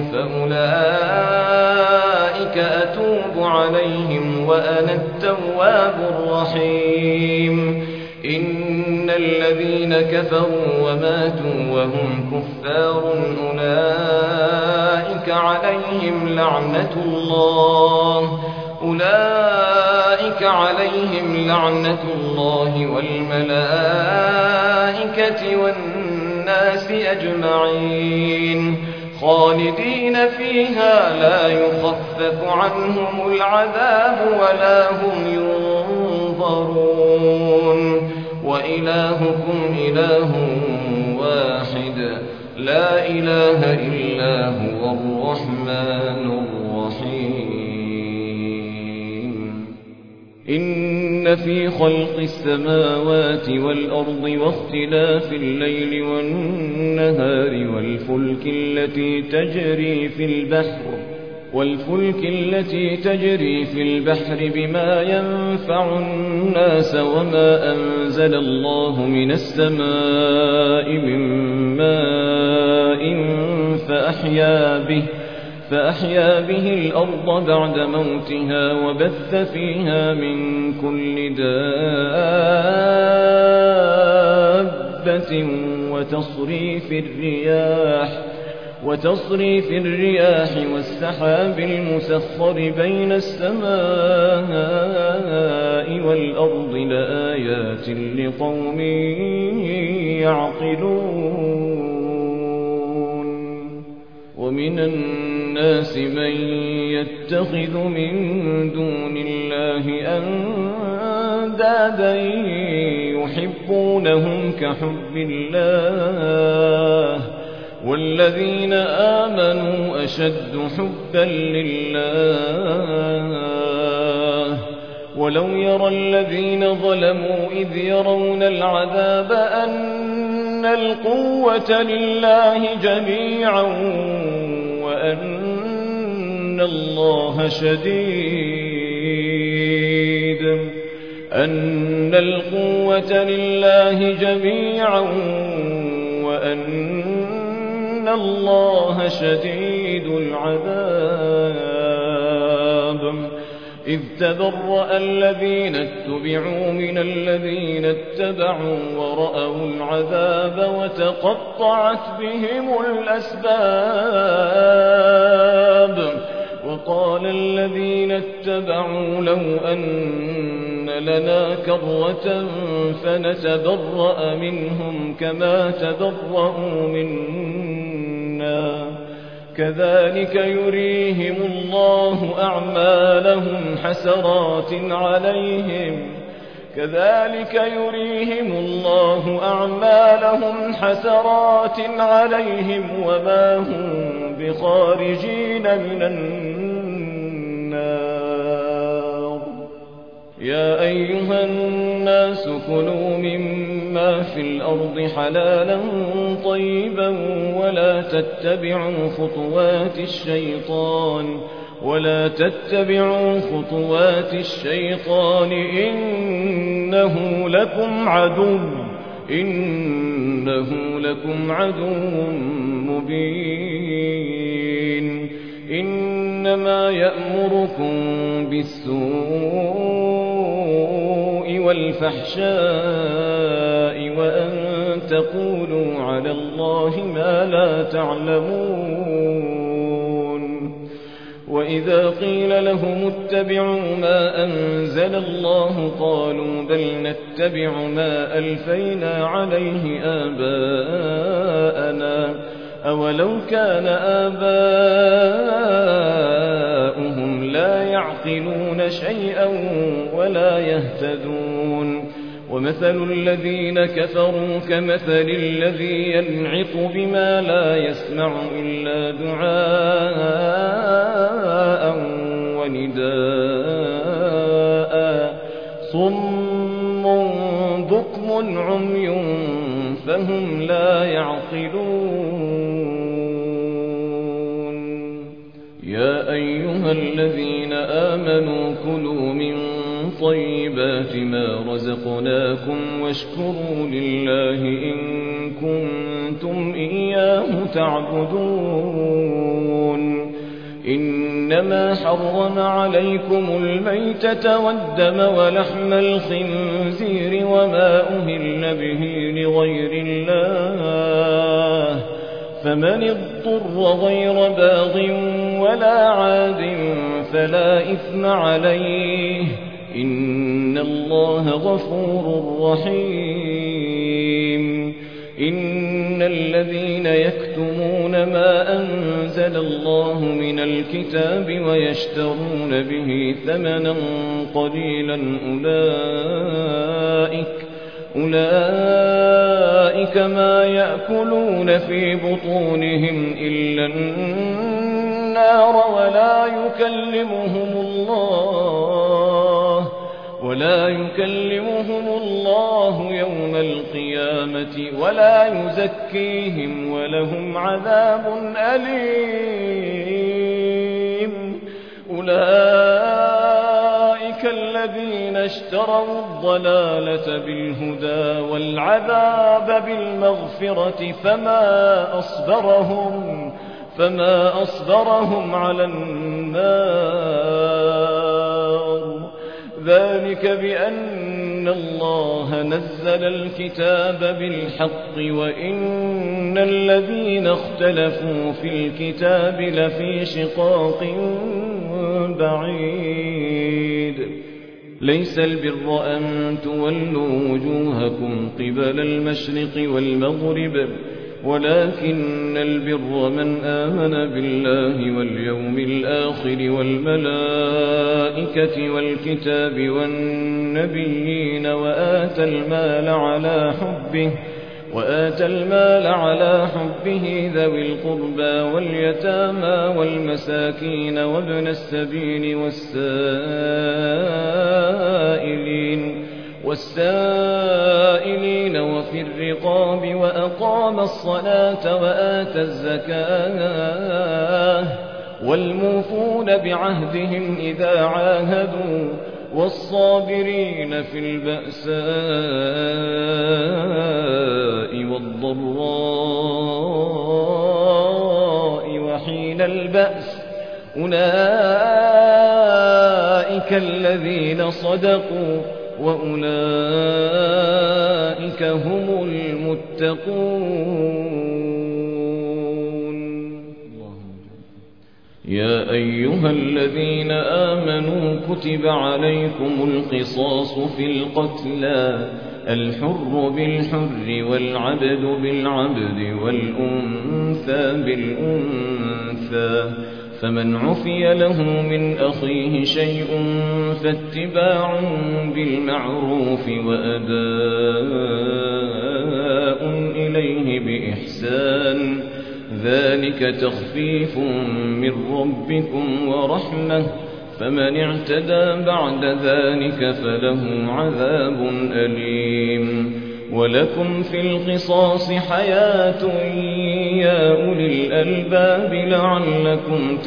فأولئك أتوب عليهم وأنا التواب الرحيم إن الذين كفروا وماتوا وهم كفار أولئك عليهم لعنة الله والملائكة والناس أجمعين خالدين فيها لا يخفف عنهم العذاب ولا هم ينظرون وإلهكم إله واحد لا إله إلا هو الرحمن الرحيم إن في خلق السماوات والأرض واختلاف الليل والنهار والفلك التي تجري في البحر بما ينفع الناس وما أنزل الله من السماء من ماء فأحيا به الأرض بعد موتها وبث فيها من كل دابة وتصريف الرياح والسحاب المسخر بين السماء والأرض لآيات لقوم يعقلون ومن الناس من يتخذ من دون الله أندادا يحبونهم كحب الله والذين آمنوا أشد حبا لله ولو يرى الذين ظلموا إذ يرون العذاب أن القوة لله جميعا وأن الله شديد العذاب إذ تبرأ الذين اتبعوا من الذين اتبعوا ورأوا العذاب وتقطعت بهم الأسباب وقال الذين اتبعوا لو أن لنا كرة فنتبرأ منهم كما تبرأوا منا كذلك يريهم الله أعمالهم حسرات عليهم وما هم بخارجين من النار يا أيها الناس كلوا مما في الأرض حلالا طيبا ولا تتبعوا خطوات الشيطان إنه لكم عدو مبين إنما يأمركم بالسوء والفحشاء وأن تقولوا على الله ما لا تعلمون وإذا قيل لهم اتبعوا ما أنزل الله قالوا بل نتبع ما ألفينا عليه آباءنا أولو كان آباؤهم لا يعقلون شيئا ولا يهتدون ومثل الذين كفروا كمثل الذي ينعق بما لا يسمع إلا دعاء ونداء صم بكم عمي فهم لا يعقلون يا أيها الذين آمنوا كلوا من طيبات ما رزقناكم واشكروا لله إن كنتم إياه تعبدون إنما حرم عليكم الميتة والدم ولحم الخنزير وما أهل به لغير الله فمن اضطر غير باغ ولا عاد فلا إثم عليه إن الله غفور رحيم إن الذين يكتمون ما أنزل الله من الكتاب ويشترون به ثمنا قليلا أولئك ما يأكلون في بطونهم إلا النار ولا يكلمهم الله يوم القيامة ولا يزكيهم ولهم عذاب أليم أولئك الذين اشتروا الضلالة بالهدى والعذاب بالمغفرة فما أصبرهم على النار ذلك بأن الله نزل الكتاب بالحق وإن الذين اختلفوا في الكتاب لفي شقاق بعيد ليس البر أن تولوا وجوهكم قبل المشرق والمغرب ولكن البر من آمن بالله واليوم الآخر والملائكة والكتاب والنبيين وآتى المال على حبه ذوي القربى واليتامى والمساكين وابن السبيل والسائلين وفي الرقاب وأقام الصلاة وآتى الزكاة والموفون بعهدهم إذا عاهدوا والصابرين في البأساء والضراء وحين البأس أولئك الذين صدقوا وأولئك هم المتقون يا أيها الذين آمنوا كتب عليكم القصاص في القتلى الحر بالحر والعبد بالعبد والأنثى بالأنثى فمن عفي له من أخيه شيء فاتباع بالمعروف وأداء إليه بإحسان ذلك تخفيف من ربكم ورحمة فمن اعتدى بعد ذلك فله عذاب أليم ولكم في القصاص حياة يا أولي الألباب لعلكم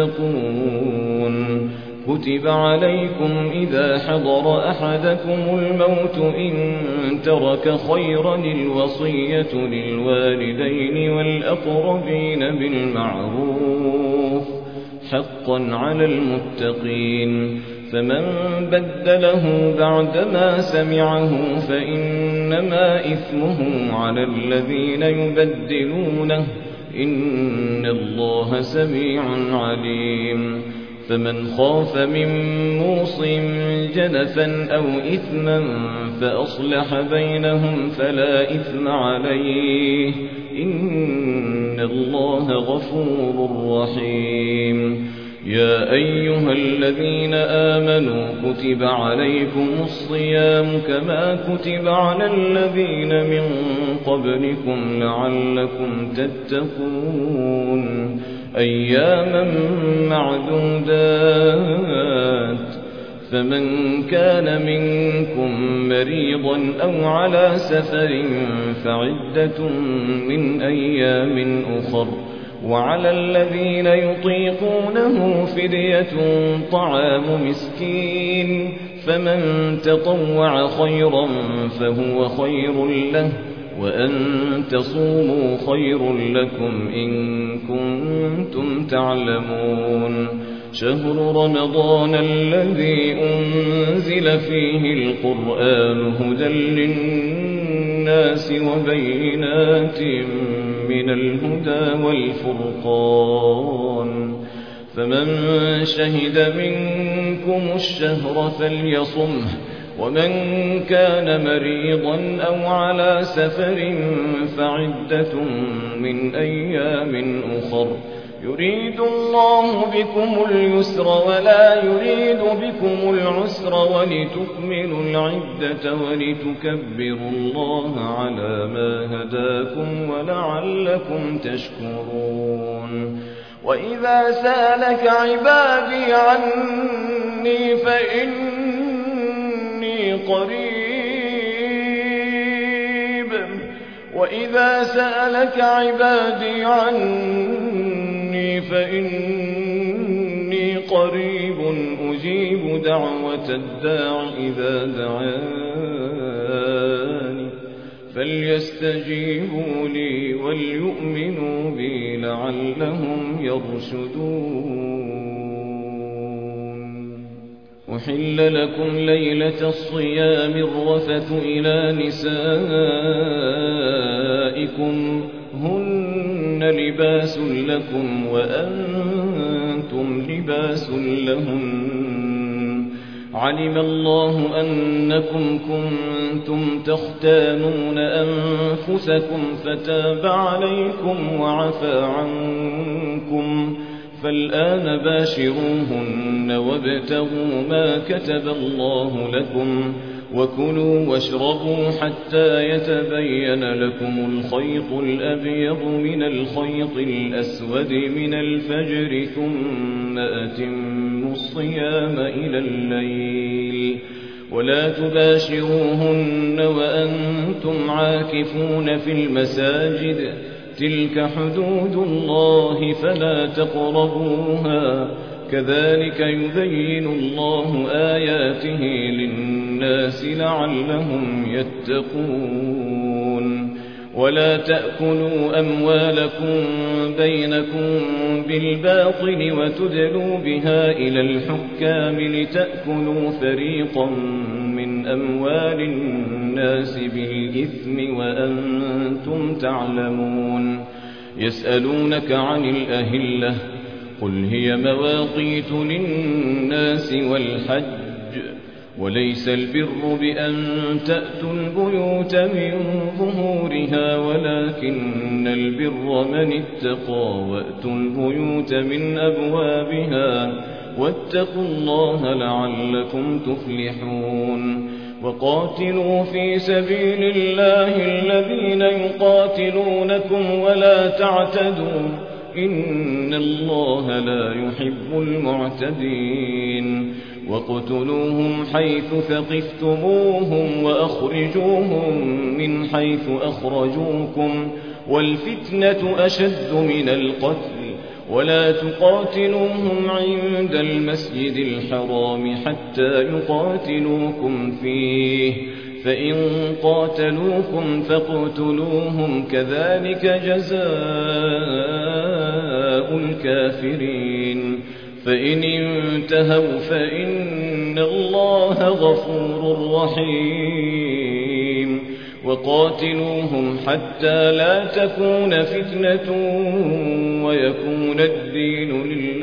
تتقون كتب عليكم إذا حضر أحدكم الموت إن ترك خيرا الوصية للوالدين والأقربين بالمعروف حقا على المتقين فمن بدله بعدما سمعه فإنما إثمه على الذين يبدلونه إن الله سميع عليم فمن خاف من موص جنفا أو إثما فأصلح بينهم فلا إثم عليه إن الله غفور رحيم يا أيها الذين آمنوا كتب عليكم الصيام كما كتب على الذين من قبلكم لعلكم تتقون أياما معدودات فمن كان منكم مريضا أو على سفر فعدة من أيام أخر وعلى الذين يطيقونه فدية طعام مسكين فمن تطوع خيرا فهو خير له وأن تصوموا خير لكم إن كنتم تعلمون شهر رمضان الذي أنزل فيه القرآن هدى للناس وبينات من الهدى والفرقان فمن شهد منكم الشهر فليصمه ومن كان مريضا أو على سفر فعدة من أيام أخر يريد الله بكم اليسر ولا يريد بكم العسر ولتكملوا العدة ولتكبروا الله على ما هداكم ولعلكم تشكرون وإذا سألك عبادي عني فإني قريب وإذا سألك عبادي عني فإني قريب أجيب دعوة الداع إذا دعاني فليستجيبوا لي وليؤمنوا بي لعلهم يرشدون أحل لكم ليلة الصيام الرفث إلى نسائكم هن لباس لكم وأنتم لباس لهن علم الله أنكم كنتم تختانون أنفسكم فتاب عليكم وعفى عنكم فالآن باشروهن وابتغوا ما كتب الله لكم وكلوا واشربوا حتى يتبين لكم الخيط الأبيض من الخيط الأسود من الفجر ثم أتموا الصيام إلى الليل ولا تباشروهن وأنتم عاكفون في المساجد تلك حدود الله فلا تقربوها كذلك يبين الله آياته للناس لعلهم يتقون ولا تأكلوا أموالكم بينكم بالباطل وتدلوا بها إلى الحكام لتأكلوا فريقا من أموال الناس بالإثم وأنتم تعلمون يسألونك عن الأهلة قل هي مواقيت للناس والحج وليس البر بأن تأتوا البيوت من ظهورها ولكن البر من اتقى وأتوا البيوت من أبوابها واتقوا الله لعلكم تفلحون وقاتلوا في سبيل الله الذين يقاتلونكم ولا تعتدوا إن الله لا يحب المعتدين واقتلوهم حيث ثقفتموهم وأخرجوهم من حيث أخرجوكم والفتنة أشد من القتل ولا تقاتلوهم عند المسجد الحرام حتى يقاتلوكم فيه فإن قاتلوكم فاقتلوهم كذلك جزاء الكافرين فإن انتهوا فإن الله غفور رحيم وقاتلوهم حتى لا تكون فتنة ويكون الدين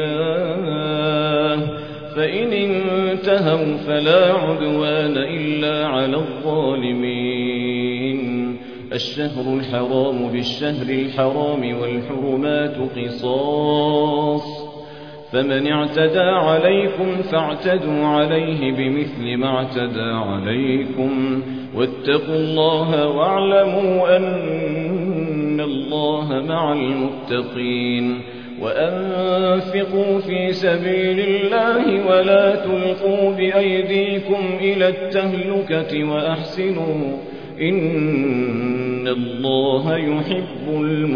لله فإن انتهوا فلا عدوان إلا على الظالمين الشهر الحرام بالشهر الحرام والحرمات قصاص فمن اعتدى عليكم فاعتدوا عليه بمثل ما اعتدى عليكم واتقوا الله واعلموا أن الله مع المتقين وأنفقوا في سبيل الله ولا تلقوا بأيديكم إلى التهلكة وأحسنوا إن الله يحب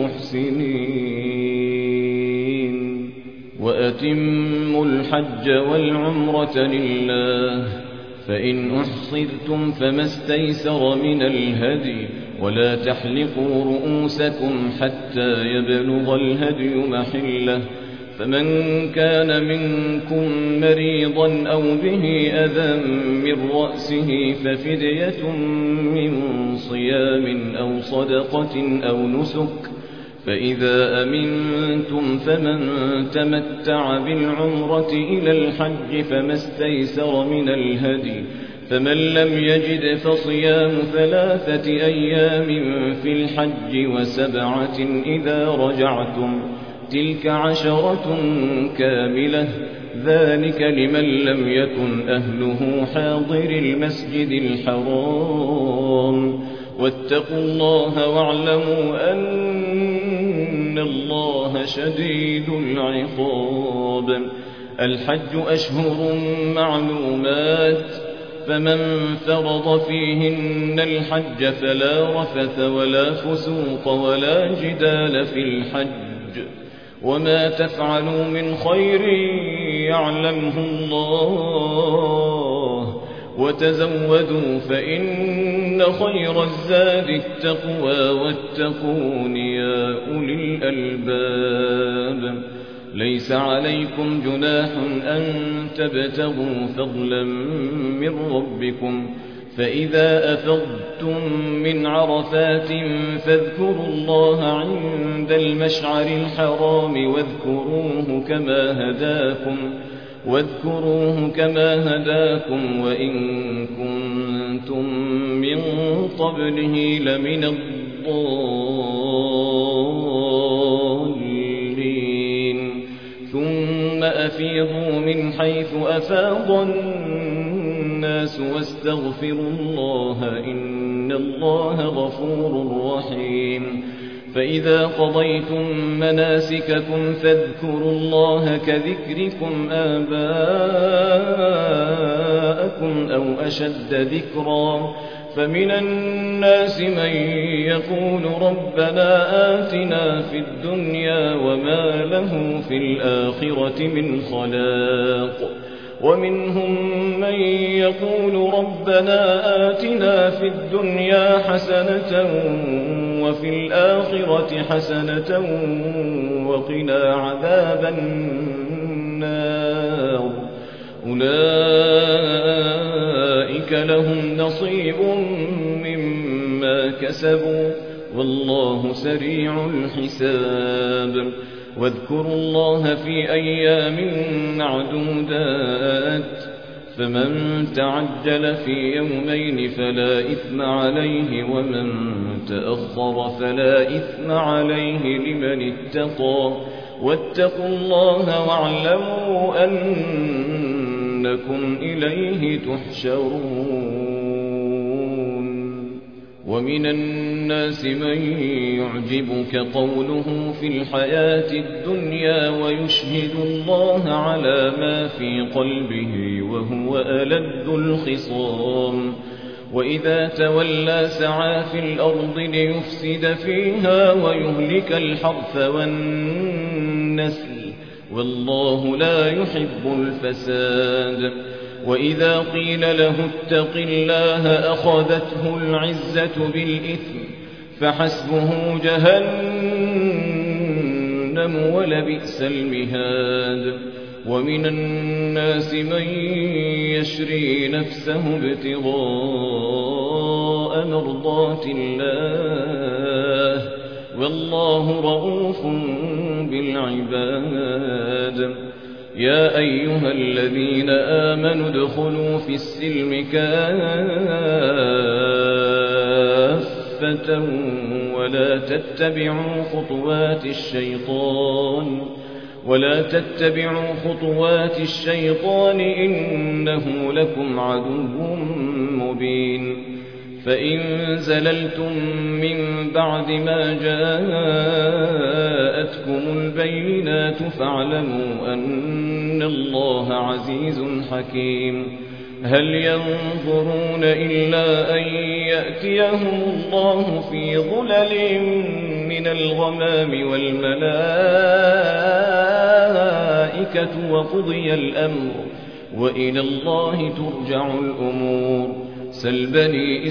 المحسنين وأتموا الحج والعمرة لله فإن أحصرتم فما استيسر من الهدي ولا تحلقوا رؤوسكم حتى يبلغ الهدي محله فمن كان منكم مريضا أو به أذى من رأسه ففدية من صيام أو صدقة أو نسك فإذا أمنتم فمن تمتع بالعمرة إلى الحج فما استيسر من الهدي فمن لم يجد فصيام 3 أيام في الحج و7 إذا رجعتم تلك 10 كاملة ذلك لمن لم يكن أهله حاضر المسجد الحرام واتقوا الله واعلموا أن الله شديد العقاب الحج أشهر معلومات فمن فرض فيهن الحج فلا رفث ولا فسوق ولا جدال في الحج وما تفعلوا من خير يعلمه الله وتزودوا فإن خير الزاد التقوى واتقون يا أولي الألباب ليس عليكم جناح أن تبتغوا فضلا من ربكم فإذا أفضتم من عرفات فاذكروا الله عند المشعر الحرام واذكروه كما هداكم وإن كنتم من قبله لمن الضالين ثم أفيضوا من حيث أفاض الناس واستغفروا الله إن الله غفور رحيم فإذا قضيتم مناسككم فاذكروا الله كذكركم آباءكم أو أشد ذكرا فمن الناس من يقول ربنا آتنا في الدنيا وما له في الآخرة من خلاق ومنهم من يقول ربنا آتنا في الدنيا حسنة وفي الآخرة حسنة وقنا عذاب النار أولئك لهم نصيب مما كسبوا والله سريع الحساب واذكروا الله في أيام معدودات فمن تعجل في يومين فلا إثم عليه ومن تأخر فلا إثم عليه لمن اتقى واتقوا الله واعلموا أنكم إليه تحشرون ومن الناس من يعجبك قوله في الحياة الدنيا ويشهد الله على ما في قلبه وهو ألد الخصام وإذا تولى سعى في الأرض ليفسد فيها ويهلك الحرث والنسل والله لا يحب الفساد وإذا قيل له اتق الله أخذته العزة بالإثم فحسبه جهنم ولبئس المهاد ومن الناس من يشري نفسه ابتغاء مرضات الله والله رؤوف بالعباد يا أيها الذين آمنوا ادخلوا في السلم كافة ولا تتبعوا خطوات الشيطان ولا تتبعوا خطوات الشيطان إنه لكم عدو مبين فإن زللتم من بعد ما جاءتكم البينات فاعلموا أن الله عزيز حكيم هل ينظرون إلا أن يأتيهم الله في ظلل من الغمام والملائكة وقضي الأمر وإلى الله ترجع الأمور سل بني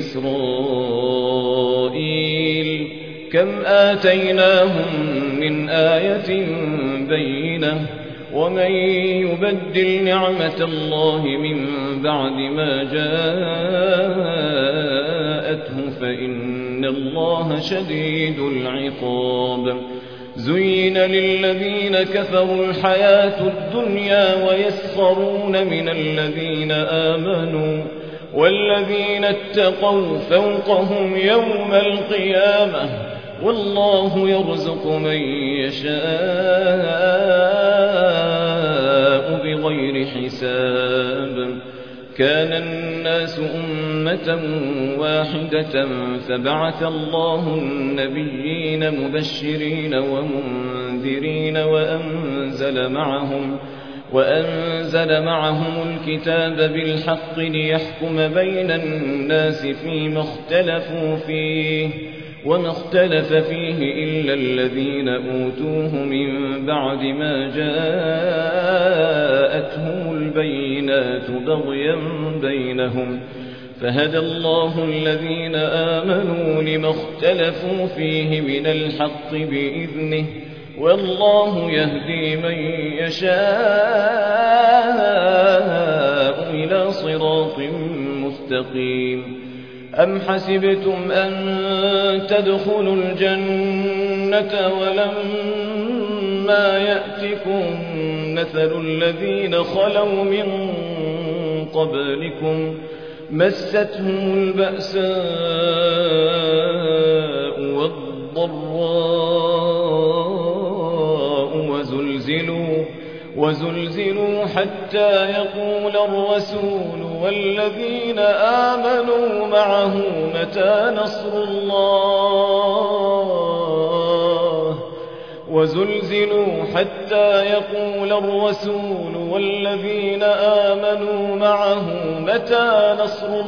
إسرائيل كم آتيناهم من آية بينة ومن يبدل نعمة الله من بعد ما جاءته فإن الله شديد العقاب زين للذين كفروا الحياة الدنيا ويسخرون من الذين آمنوا والذين اتقوا فوقهم يوم القيامة والله يرزق من يشاء بغير حساب كان الناس أمة واحدة فبعث الله النبيين مبشرين ومنذرين وأنزل معهم الكتاب بالحق ليحكم بين الناس فيما اختلفوا فيه وما اختلف فيه إلا الذين أوتوه من بعد ما جاءتهم البينات بغيا بينهم فهدى الله الذين آمنوا لما اختلفوا فيه من الحق بإذنه والله يهدي من يشاء إلى صراط مستقيم أم حسبتم أن تدخلوا الجنة ولما يأتكم مثل الذين خلوا من قبلكم مستهم البأساء والضراء وزلزلوا حتى يقول الرسول والذين آمنوا معه متى نصر الله وزلزلوا حتى يقول الرسول والذين آمنوا معه متى نصر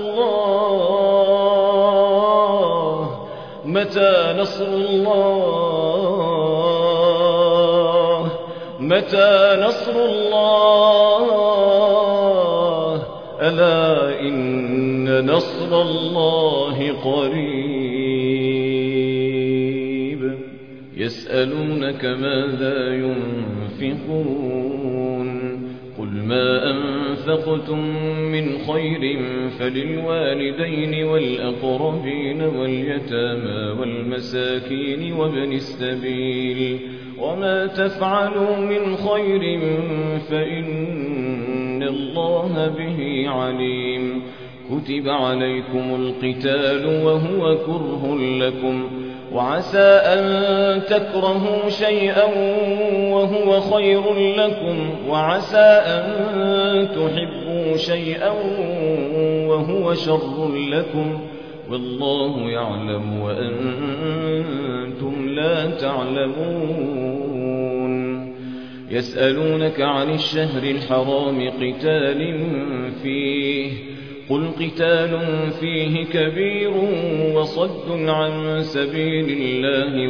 الله متى نصر الله ألا إن نصر الله قريب يسألونك ماذا ينفقون قل ما أنفقتم من خير فللوالدين والأقربين واليتامى والمساكين وابن السبيل وما تفعلوا من خير فإن الله به عليم كتب عليكم القتال وهو كره لكم وعسى أن تكرهوا شيئا وهو خير لكم وعسى أن تحبوا شيئا وهو شر لكم والله يعلم وأنتم لا تعلمون يسألونك عن الشهر الحرام قتال فيه قل قتال فيه كبير وصد عن سبيل الله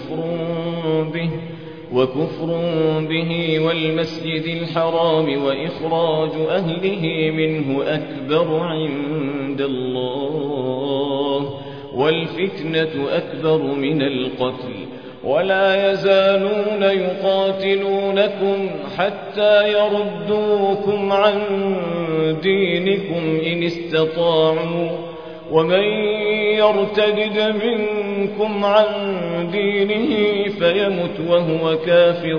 وكفر به والمسجد الحرام وإخراج أهله منه أكبر عند الله والفتنة أكبر من القتل ولا يزالون يقاتلونكم حتى يردوكم عن دينكم إن استطاعوا ومن يرتد منكم عن دينه فيمت وهو كافر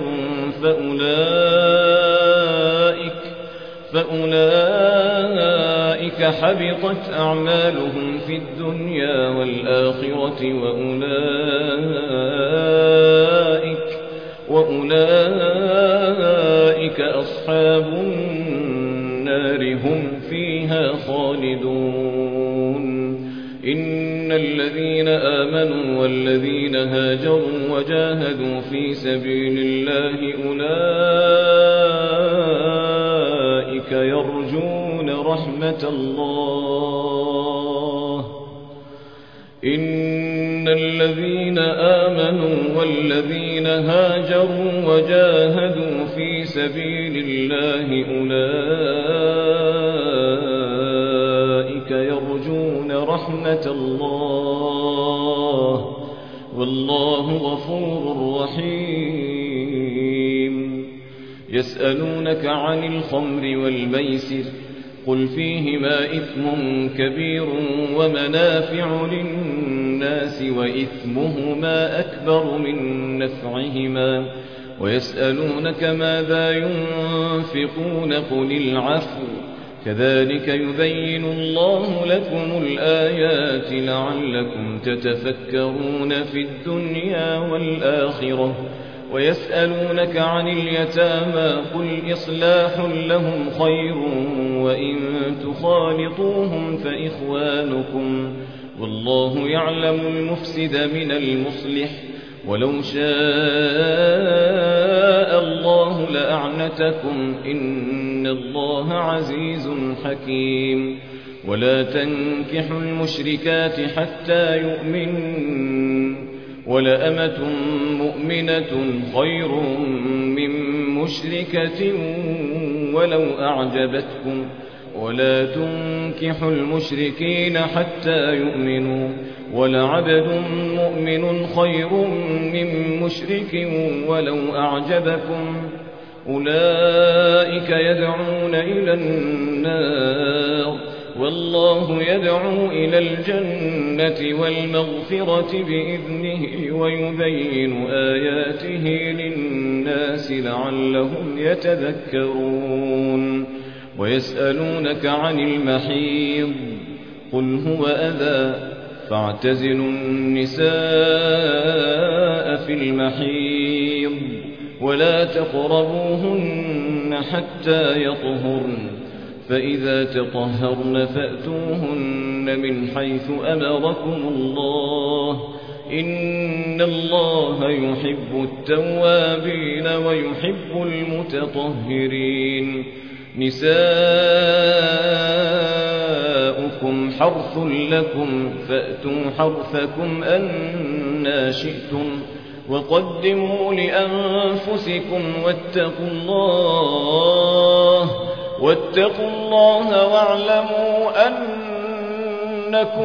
فأولئك حبطت أعمالهم في الدنيا والآخرة وأولئك الذين آمنوا والذين هاجروا وجاهدوا في سبيل الله أولئك يرجون رحمة الله. إن الذين آمنوا والذين هاجروا وجاهدوا في سبيل الله أولئك يرجون رحمة الله والله غفور رحيم. يسألونك عن الخمر والميسر قل فيهما إثم كبير ومنافع للناس وإثمهما أكبر من نفعهما ويسألونك ماذا ينفقون قل العفو كذلك يبين الله لكم الآيات لعلكم تتفكرون في الدنيا والآخرة. ويسألونك عن اليتامى قل إصلاح لهم خير وإن تخالطوهم فإخوانكم والله يعلم المفسد من المصلح ولو شاء الله لأعنتكم إن الله عزيز حكيم. ولا تنكحوا المشركات حتى يؤمنوا ولأمة مؤمنة خير من مشركة ولو أعجبتكم ولا تنكحوا المشركين حتى يؤمنوا ولعبد مؤمن خير من مشرك ولو أعجبكم أولئك يدعون إلى النار والله يدعو إلى الجنة والمغفرة بإذنه ويبين آياته للناس لعلهم يتذكرون. ويسألونك عن المحيض قل هو أذى فاعتزلوا النساء في المحيض ولا تقربوهن حتى يطهرن فإذا تطهرن فأتوهن من حيث أمركم الله إن الله يحب التوابين ويحب المتطهرين. نساؤكم حرث لكم فأتوا حرثكم أنى شئتم وقدموا لأنفسكم واتقوا الله واعلموا أنكم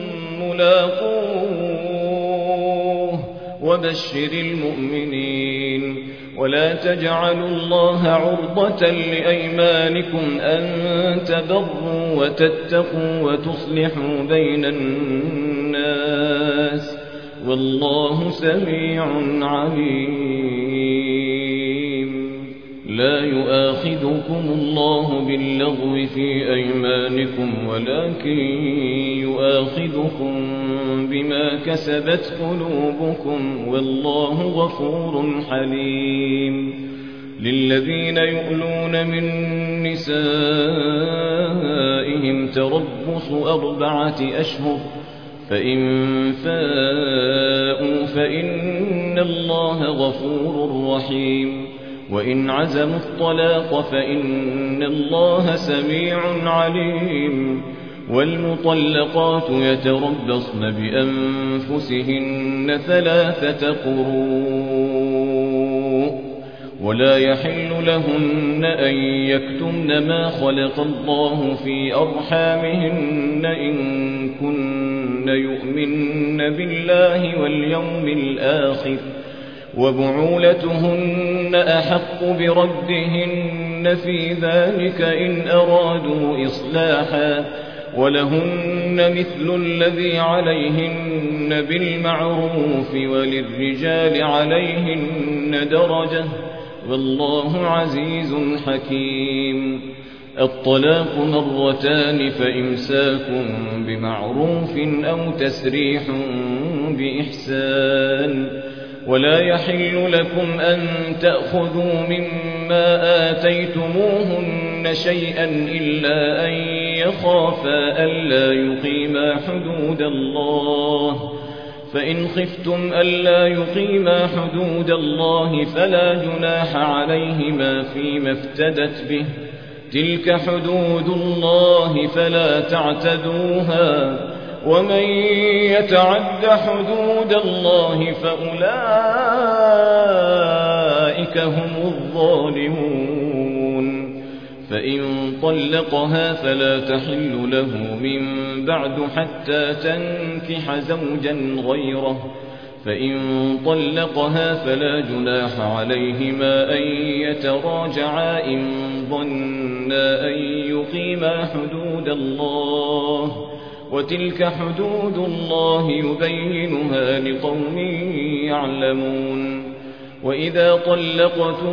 ملاقوه وبشر المؤمنين. ولا تجعلوا الله عرضة لأيمانكم أن تبروا وتتقوا وتصلحوا بين الناس والله سميع عليم. لا يؤاخذكم الله باللغو في أيمانكم ولكن يؤاخذكم بما كسبت قلوبكم والله غفور حليم. للذين يؤلون من نسائهم تربص 4 أشهر فإن فاءوا فإن الله غفور رحيم. وإن عزموا الطلاق فإن الله سميع عليم. والمطلقات يتربصن بأنفسهن 3 قروء ولا يحل لهن أن يكتمن ما خلق الله في أرحامهن إن كن يؤمن بالله واليوم الآخر وبعولتهن أحق بردهن في ذلك إن أرادوا إصلاحا ولهن مثل الذي عليهن بالمعروف وللرجال عليهن درجة والله عزيز حكيم. الطلاق 2 فإمساك بمعروف أو تسريح بإحسان ولا يحل لكم أن تأخذوا مما آتيتموهن شيئا إلا أن يخافا ألا يقيما حدود الله، فإن خفتم ألا يقيما حدود الله فلا جناح عليهما فيما افتدت به، تلك حدود الله فلا تعتدوها، ومن يتعد حدود الله فأولئك هم الظالمون. فإن طلقها فلا تحل له من بعد حتى تنكح زوجا غيره، فإن طلقها فلا جناح عليهما أن يتراجعا إن ظنا أن يقيما حدود الله، وتلك حدود الله يبينها لقوم يعلمون. وإذا طلقتم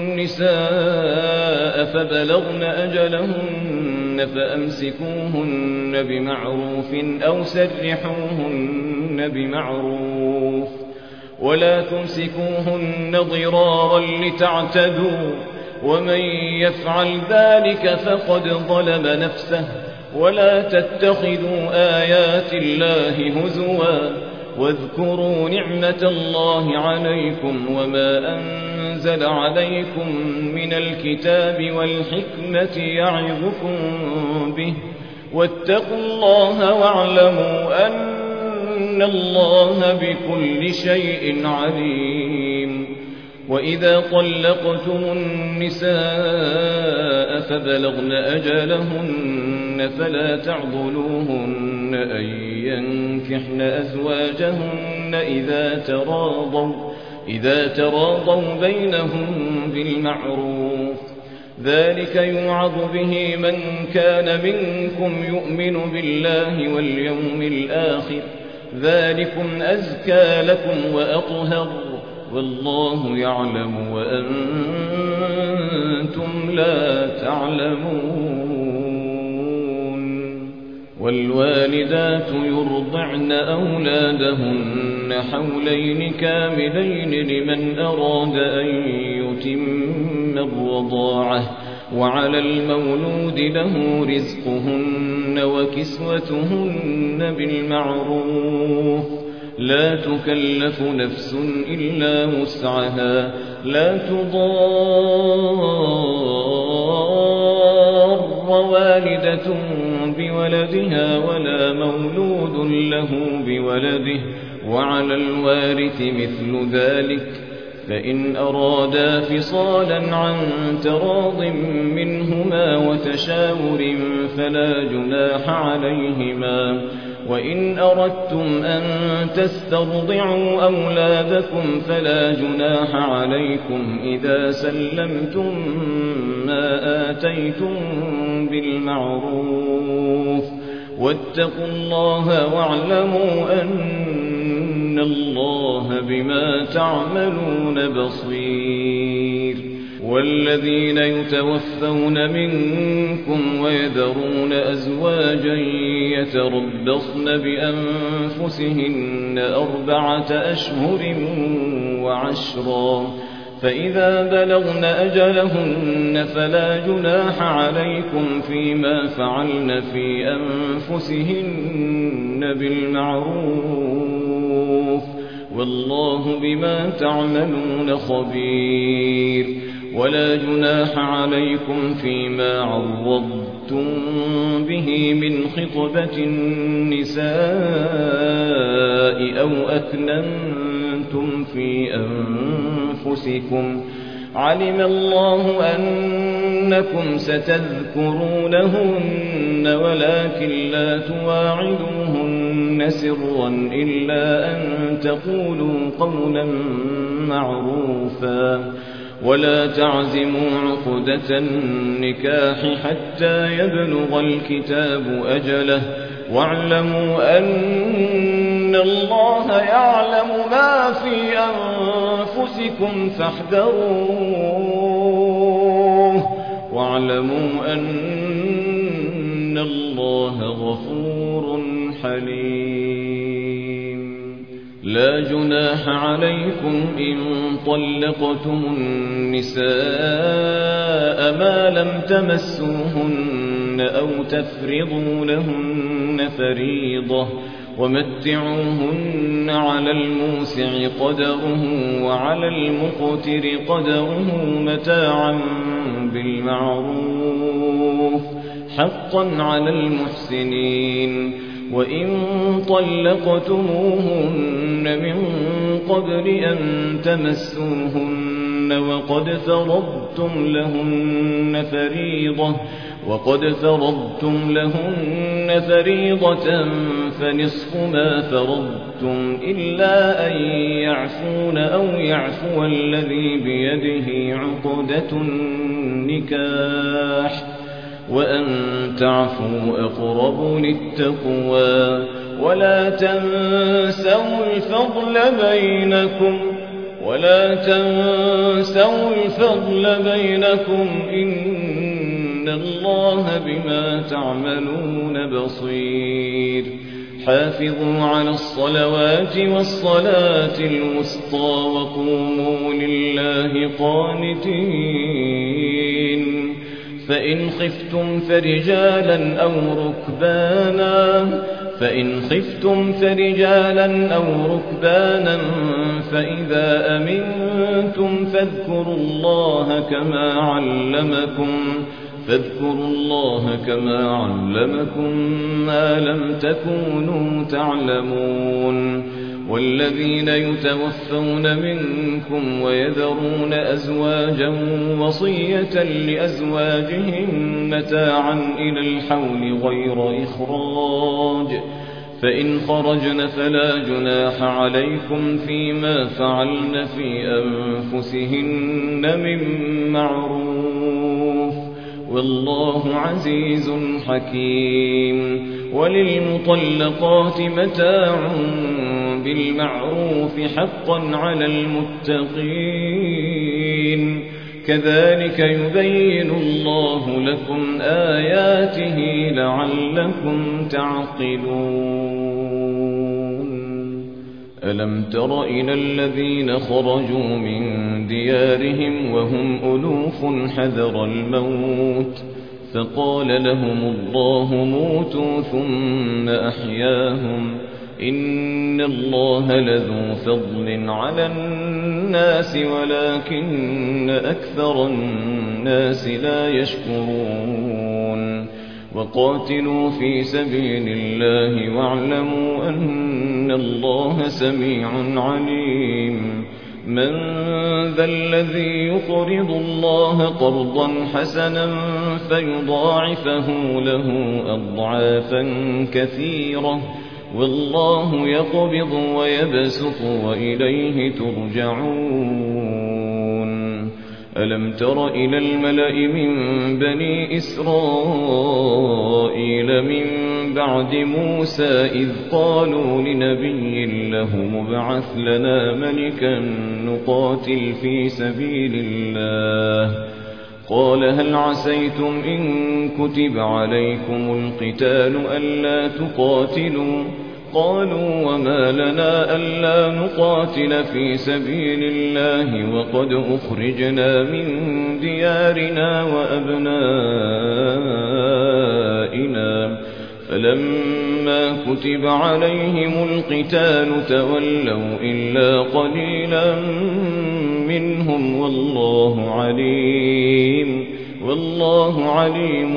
النساء فبلغن أجلهن فأمسكوهن بمعروف أو سرحوهن بمعروف، ولا تمسكوهن ضرارا لتعتدوا، ومن يفعل ذلك فقد ظلم نفسه. ولا تتخذوا آيات الله هزوا، واذكروا نعمة الله عليكم وما أنزل عليكم من الكتاب والحكمة يعظكم به، واتقوا الله واعلموا أن الله بكل شيء عليم. وإذا طلقتم النساء فبلغن أجلهن فلا تعضلوهن أن ينكحن أزواجهن إذا تراضوا بينهم بالمعروف، ذلك يوعظ به من كان منكم يؤمن بالله واليوم الآخر، ذلكم أزكى لكم وأطهر، والله يعلم وأنتم لا تعلمون. والوالدات يرضعن أولادهن حولين كاملين لمن أراد أن يتم الرضاعة، وعلى المولود له رزقهن وكسوتهن بالمعروف، لا تكلف نفس إلا وسعها، لا تضار والدة بولدها ولا مولود له بولده، وعلى الوارث مثل ذلك، فإن أرادا فصالا عن تراض منهما وتشاور فلا جناح عليهما. وإن أردتم أن تسترضعوا أولادكم فلا جناح عليكم إذا سلمتم ما آتيتم بالمعروف، واتقوا الله واعلموا أن الله بما تعملون بصير. والذين يتوفون منكم ويذرون أزواجا يتربصن بأنفسهن 4 أشهر وعشرا، فإذا بلغن أجلهن فلا جناح عليكم فيما فعلن في أنفسهن بالمعروف، والله بما تعملون خبير. ولا جناح عليكم فيما عرضتم به من خطبة النساء أو أكننتم في أنفسكم، علم الله أنكم ستذكرونهن ولكن لا تواعدوهن سرا إلا أن تقولوا قولا معروفا، ولا تعزموا عقدة النكاح حتى يبلغ الكتاب أجله، واعلموا أن الله يعلم ما في أنفسكم فاحذروه، واعلموا أن الله غفور حليم. لا جناح عليكم إن طلقتم النساء ما لم تمسوهن أو تفرضوا لهن فريضة ومتعوهن على الموسع قدره وعلى المقتر قدره متاعا بالمعروف حقا على المحسنين. وإن طلقتموهن من قبل أن تمسوهن وقد فرضتم لهن فريضة فنصف ما فرضتم إلا أن يعفون أو يعفو الذي بيده عقدة النكاح وأن تعفوا أقرب للتقوى. ولا تنسوا الفضل بينكم إن الله بما تعملون بصير. حافظوا على الصلوات والصلاة الوسطى وقوموا لله قانتين. فإن خفتم فرجالا أو ركبانا فإذا أمنتم فاذكروا الله كما علمكم ما لم تكونوا تعلمون. والذين يتوفون منكم ويذرون أزواجا وصية لأزواجهم متاعا إلى الحول غير إخراج فإن خرجن فلا جناح عليكم فيما فعلن في أنفسهن من معروف والله عزيز حكيم. وللمطلقات متاع بالمعروف حقا على المتقين. كذلك يبين الله لكم آياته لعلكم تعقلون. ألم تر إلى الذين خرجوا من ديارهم وهم ألوف حذر الموت فقال لهم الله موتوا ثم أحياهم إن الله لذو فضل على الناس ولكن أكثر الناس لا يشكرون. وقاتلوا في سبيل الله واعلموا أن الله سميع عليم. من ذا الذي يقرض الله قرضا حسنا فيضاعفه له أضعافا كثيرة والله يقبض ويبسط وإليه ترجعون. ألم تر إلى الملأ من بني إسرائيل من بعد موسى إذ قالوا لنبي له مبعث لنا ملكا نقاتل في سبيل الله قال هل عسيتم إن كتب عليكم القتال ألا تقاتلوا قالوا وما لنا ألا نقاتل في سبيل الله وقد أخرجنا من ديارنا وأبنائنا فلما كتب عليهم القتال تولوا إلا قليلا منهم والله عليم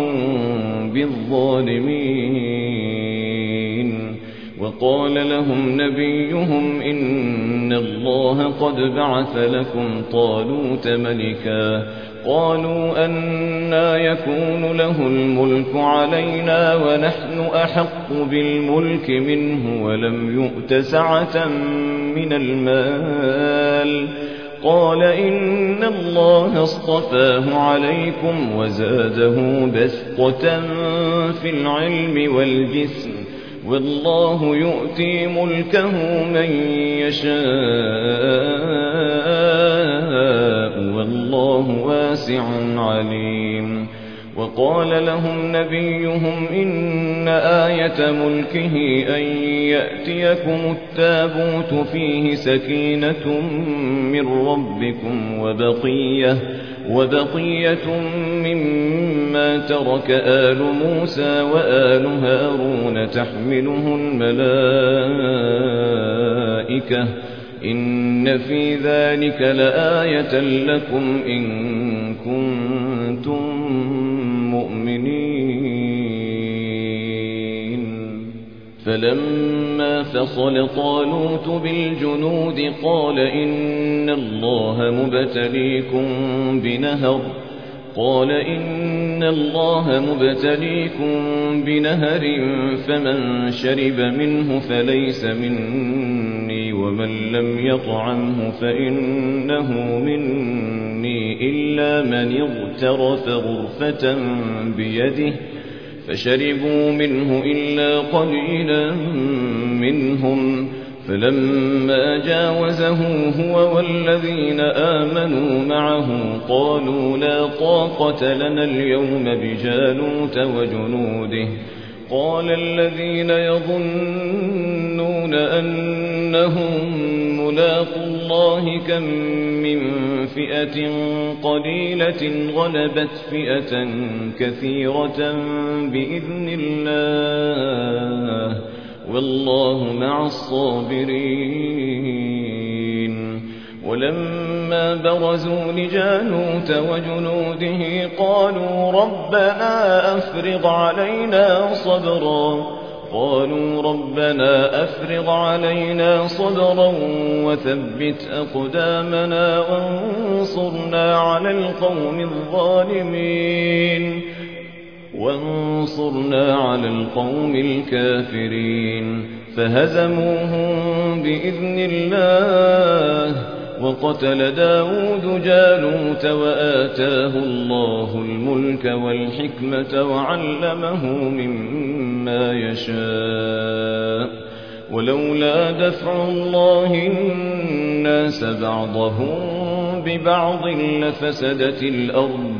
بالظالمين. وقال لهم نبيهم إن الله قد بعث لكم طالوت ملكا قالوا أنى يكون له الملك علينا ونحن أحق بالملك منه ولم يؤت سعة من المال قال إن الله اصطفاه عليكم وزاده بسطة في العلم والجسم والله يؤتي ملكه من يشاء والله واسع عليم. وقال لهم نبيهم إن آية ملكه أن يأتيكم التابوت فيه سكينة من ربكم وبقية مما ترك آل موسى وآل هارون تحمله الملائكة إن في ذلك لآية لكم إن كنتم مؤمنين. فلما فصل طالوت بالجنود قال إن الله مبتليكم بنهر فمن شرب منه فليس مني ومن لم يطعمه فإنه مني إلا من اغترف غرفة بيده فشربوا منه إلا قليلا منهم. فلما جاوزه هو والذين آمنوا معه قالوا لا طاقة لنا اليوم بجالوت وجنوده. قال الذين يظنون أنهم ملاقو الله كم من فئة قليلة غلبت فئة كثيرة بإذن الله والله مع الصابرين. ولما برزوا لجالوت وجنوده قالوا ربنا أفرغ علينا صبرا وثبت أقدامنا وانصرنا على القوم الكافرين. فهزموهم بإذن الله وقتل داود جالوت وآتاه الله الملك والحكمة وعلمه مما يشاء. ولولا دفع الله الناس بعضهم ببعض لفسدت الأرض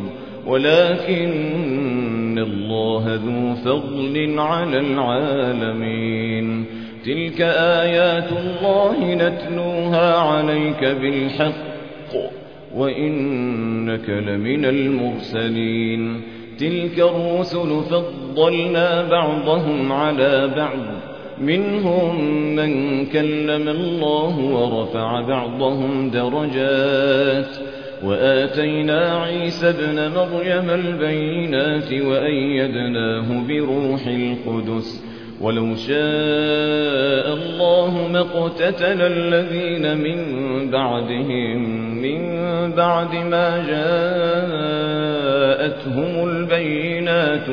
ولكن الله ذو فضل على العالمين. تلك آيات الله نتلوها عليك بالحق وإنك لمن المرسلين. تلك الرسل فضلنا بعضهم على بعض منهم من كلم الله ورفع بعضهم درجات وآتينا عيسى ابن مريم البينات وأيدناه بروح القدس. ولو شاء الله ما اقتتل الذين من بعدهم من بعد ما جاءتهم البينات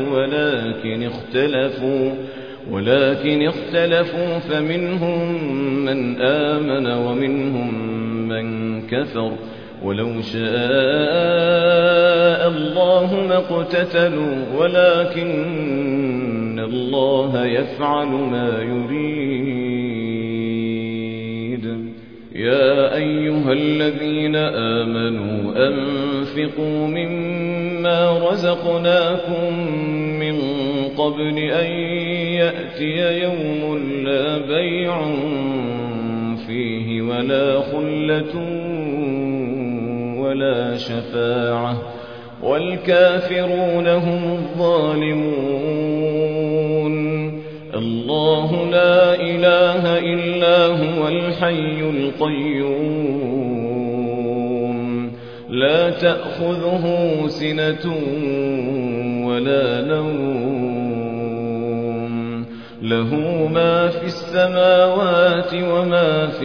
ولكن اختلفوا فمنهم من آمن ومنهم من كفر. ولو شاء الله ما اقتتلوا ولكن الله يفعل ما يريد. يا أيها الذين آمنوا أنفقوا مما رزقناكم من قبل أن يأتي يوم لا بيع فيه ولا خلة ولا شفاعة والكافرون هم الظالمون. الله لا إله إلا هو الحي القيوم لا تأخذه سنة ولا نوم له ما في السماوات وما في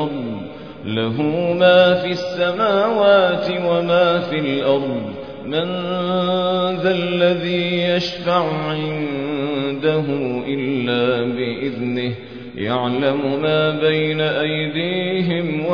الأرض من ذا الذي يشفع عنده إلا بإذنه يعلم ما بين أيديهم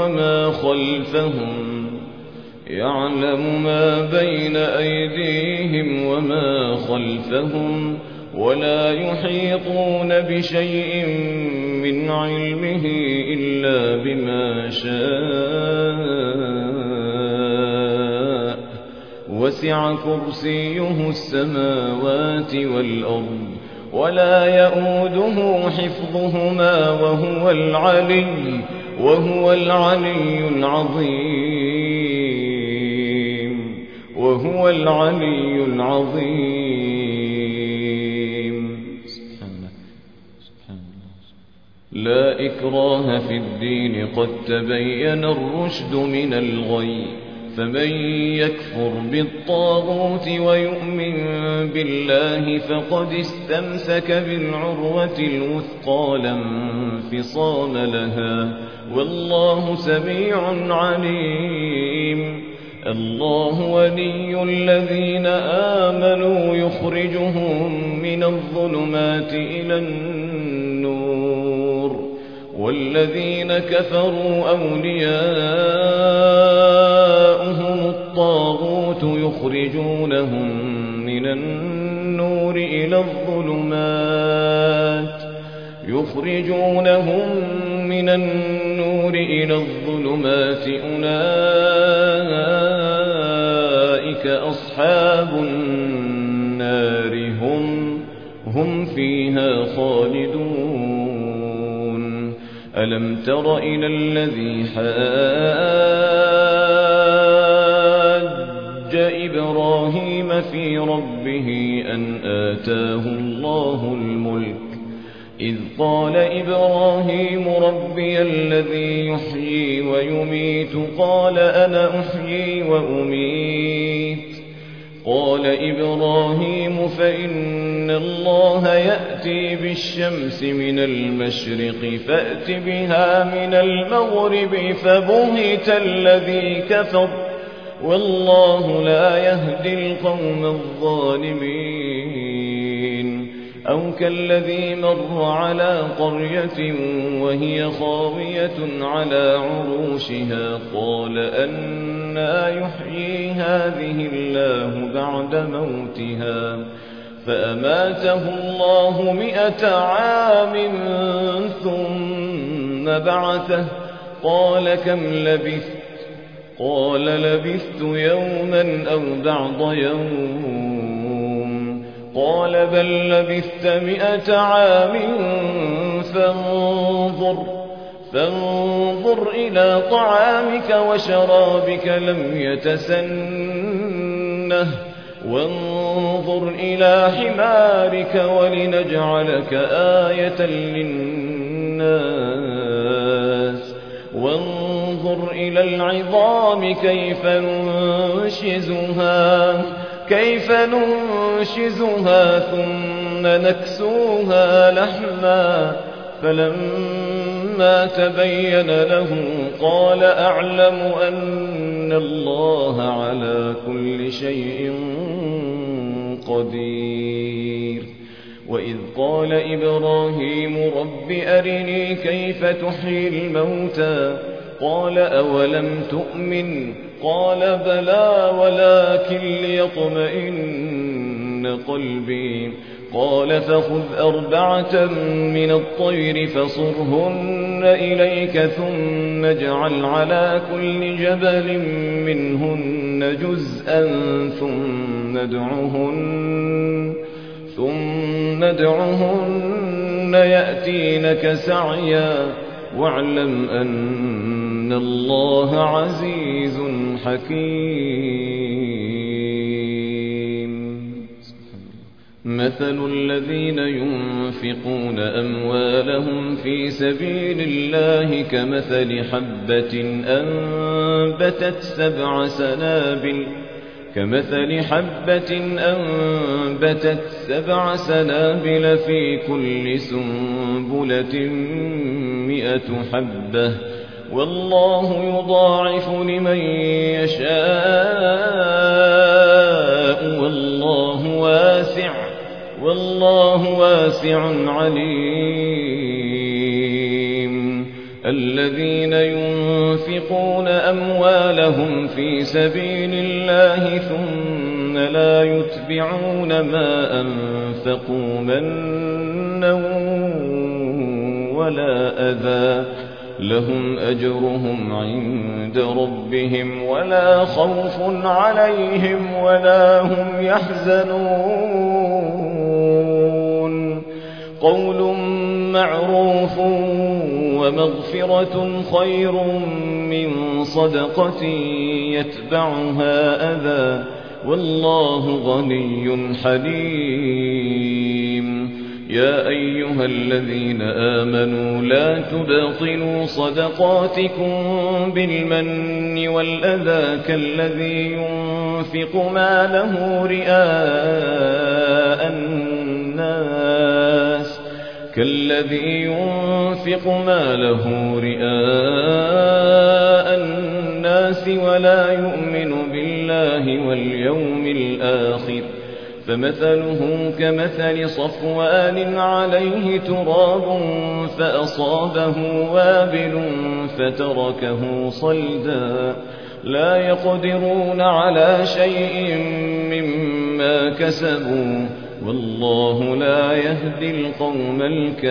وما خلفهم ولا يحيطون بشيء من علمه إلا بما شاء وسع كرسيه السماوات والأرض ولا يؤوده حفظهما وهو العلي العظيم. لا إكراه في الدين قد تبين الرشد من الغي فمن يكفر بالطاغوت ويؤمن بالله فقد استمسك بالعروة الوثقى لا انفصام لها والله سميع عليم. الله ولي الذين آمنوا يخرجهم من الظلمات إلى النور والذين كفروا أولياؤهم الطاغوت يخرجونهم من النور إلى الظلمات أولئك أصحاب النار هم فيها خالدون. ألم تر إلى الذي حاج إبراهيم في ربه أن آتاه الله الملك إذ قال إبراهيم ربي الذي يحيي ويميت قال أنا أحيي وأميت قال إبراهيم فإن الله يأتي بالشمس من المشرق فأت بها من المغرب فبهت الذي كفر والله لا يهدي القوم الظالمين. أو كالذي مر على قرية وهي خاوية على عروشها قال أنى يحيي هذه الله بعد موتها فأماته الله 100 عام ثم بعثه قال كم لبثت قال لبثت يوما أو بعض يوم قال بل لبثت 100 عام فانظر إلى طعامك وشرابك لم يتسنه وانظر إلى حمارك ولنجعلك آية للناس وانظر إلى العظام كيف ننشزها ثم نكسوها لحما فلما تبين له قال أعلم أن الله على كل شيء قدير. وإذ قال إبراهيم رب أرني كيف تحيي الموتى قال أولم تؤمن قال بلى ولكن ليطمئن قلبي قال فخذ 4 من الطير فصرهن إليك ثم اجعل على كل جبل منهن جزءا ثم ادعهن يأتينك سعيا واعلم أن الله عزيز حكيم. مثل الذين ينفقون أموالهم في سبيل الله كمثل حبة أنبتت 7 سنابل في كل سنبلة 100 حبة والله يضاعف لمن يشاء والله واسع عليم. الذين ينفقون أموالهم في سبيل الله ثم لا يتبعون ما أنفقوا منا ولا أذى لهم أجرهم عند ربهم ولا خوف عليهم ولا هم يحزنون قول معروف ومغفرة خير من صدقة يتبعها أذى والله غني حليم يا أيها الذين آمنوا لا تبطلوا صدقاتكم بالمن والأذى كالذي ينفق ماله رئاء الناس ولا يؤمن بالله واليوم الآخر فمثله كمثل صفوان عليه تراب فأصابه وابل فتركه صلدا لا يقدرون على شيء مما كسبوا والله لا يهدي القوم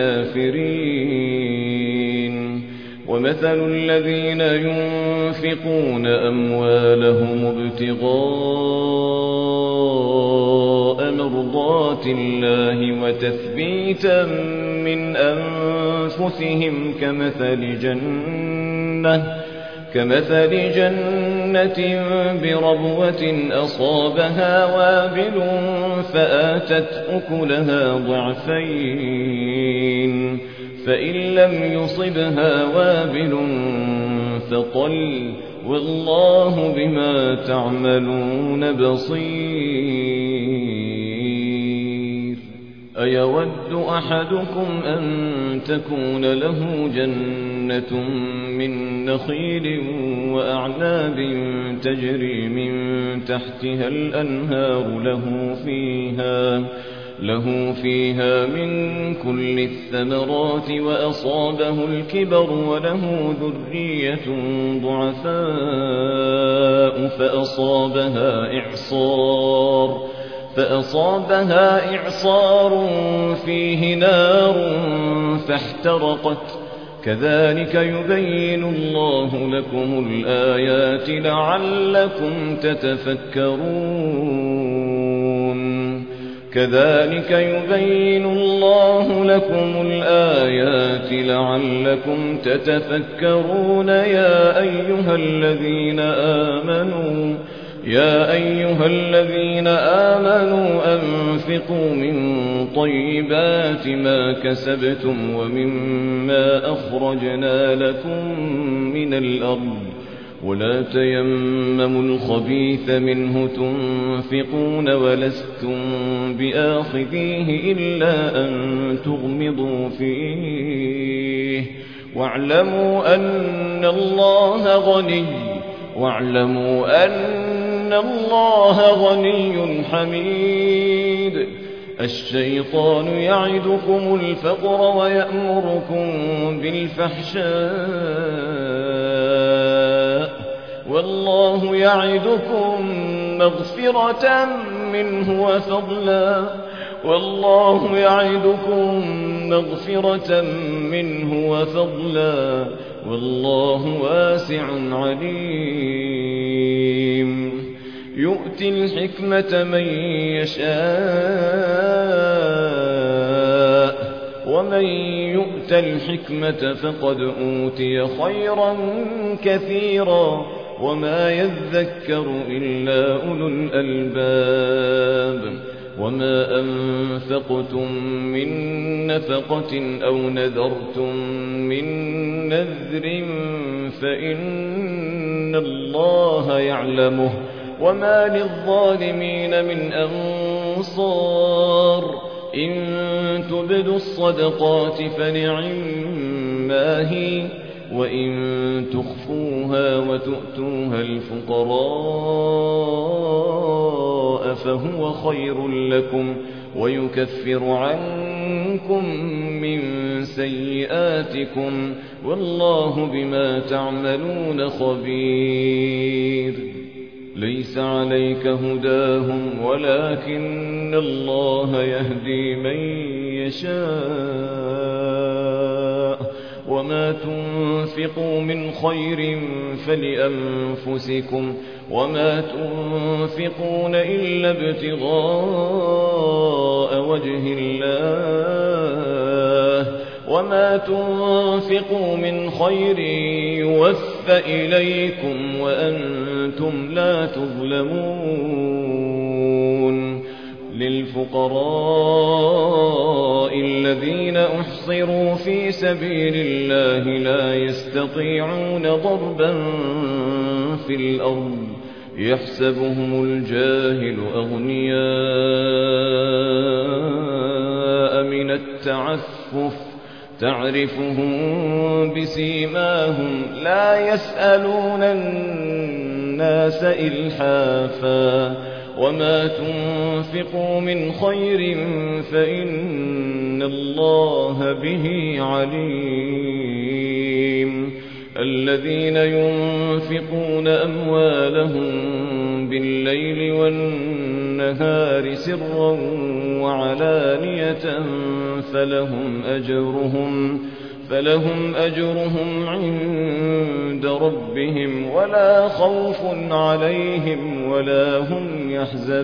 الكافرين ومثل الذين ينفقون أموالهم ابتغاء مرضات الله وتثبيتا من أنفسهم كمثل جنة بربوة أصابها وابل فآتت أكلها ضعفين فإن لم يصبها وابل فطل والله بما تعملون بصير أيود أحدكم أن تكون له جنة من نخيل وأعناب تجري من تحتها الأنهار له فيها من كل الثمرات وأصابه الكبر وله ذرية ضعفاء فأصابها إعصار فيه نار فاحترقت كذلك يبين الله لكم الآيات لعلكم تتفكرون يا أيها الذين آمنوا أنفقوا من طيبات ما كسبتم ومما أخرجنا لكم من الأرض ولا تيمموا الخبيث منه تنفقون ولستم بآخذيه إلا أن تغمضوا فيه واعلموا أن الله غني حميد الشيطان يعدكم الفقر ويأمركم بالفحشاء والله يعدكم مغفرة منه وفضلا والله واسع عليم يؤتي الحكمة من يشاء ومن يؤت الحكمة فقد أوتي خيرا كثيرا وما يذكر إلا أولو الألباب وما أنفقتم من نفقة أو نذرتم من نذر فإن الله يعلمه وما للظالمين من أنصار إن تبدوا الصدقات فنعما هي وإن تخفوها وتؤتوها الفقراء فهو خير لكم ويكفر عنكم من سيئاتكم والله بما تعملون خبير ليس عليك هداهم ولكن الله يهدي من يشاء وما تنفقوا من خير فلأنفسكم وما تنفقون إلا ابتغاء وجه الله وما تنفقوا من خير يوفى إليكم وأنتم لا تظلمون للفقراء الذين أحصروا في سبيل الله لا يستطيعون ضربا في الأرض يحسبهم الجاهل أغنياء من التعفف تعرفهم بسيماهم لا يسألون الناس إلحافا وما تنفقوا من خير فإن الله به عليم الذين ينفقون أموالهم بالليل والنهار سرا وعلانية فلهم أجرهم عند ربهم ولا خوف عليهم ولا هم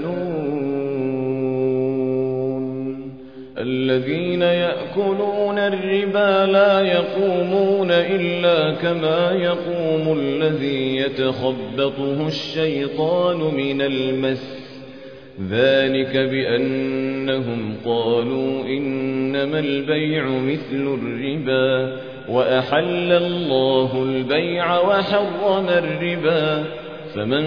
يحزنون الذين يأكلون الربا لا يقومون إلا كما يقوم الذي يتخبطه الشيطان من المس ذلك بأنهم قالوا إنما البيع مثل الربا وأحل الله البيع وحرم الربا فمن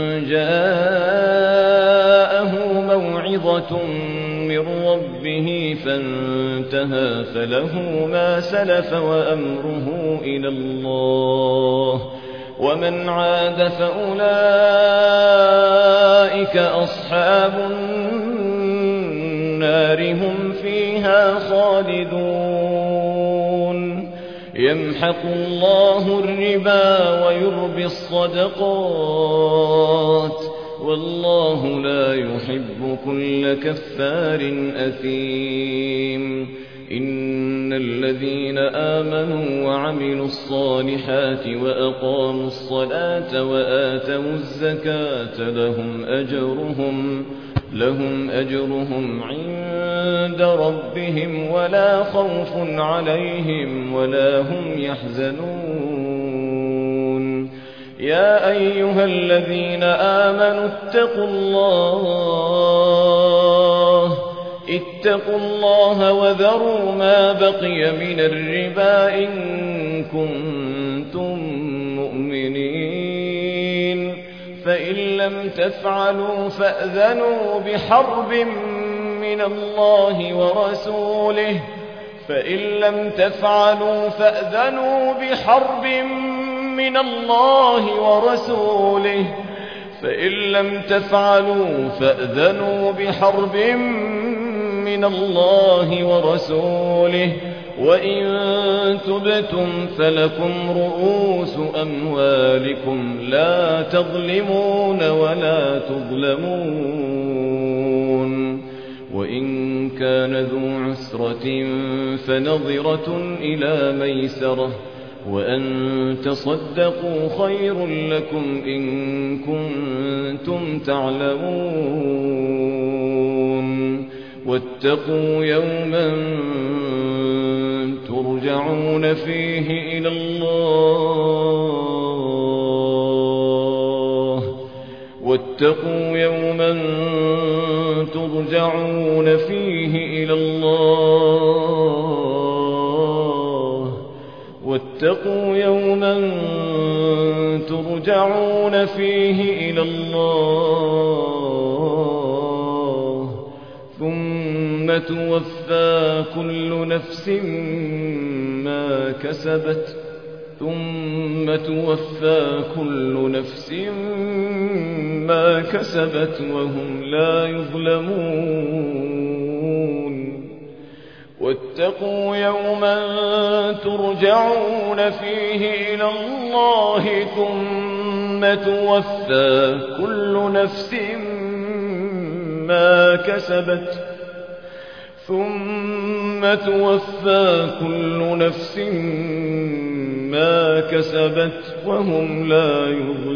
جاءه موعظة من ربه فانتهى فله ما سلف وأمره إلى الله ومن عاد فأولئك أصحاب النار هم فيها خالدون يمحق الله الربا ويربي الصدقات والله لا يحب كل كفار أثيم إن الذين آمنوا وعملوا الصالحات وأقاموا الصلاة وآتوا الزكاة لهم أجرهم عند ربهم ولا خوف عليهم ولا هم يحزنون يا أيها الذين آمنوا اتقوا الله وذروا ما بقي من الربا إن كنتم مؤمنين فإن لم تفعلوا فأذنوا بحرب من الله ورسوله فإن لم تفعلوا فأذنوا بحرب من الله ورسوله وإن تبتم فلكم رؤوس أموالكم لا تظلمون ولا تظلمون وإن كان ذو عسرة فنظرة إلى ميسرة وأن تصدقوا خير لكم إن كنتم تعلمون واتقوا يوما ترجعون فيه إلى الله واتقوا يوما ترجعون فيه إلى الله واتقوا يوما ترجعون فيه إلى الله ثم توفى كل نفس ما كسبت وهم لا يظلمون واتقوا يوما ترجعون فيه إلى الله ثم توفى كل نفس ما كسبت ثم توفى كل نفس ما كسبت وهم لا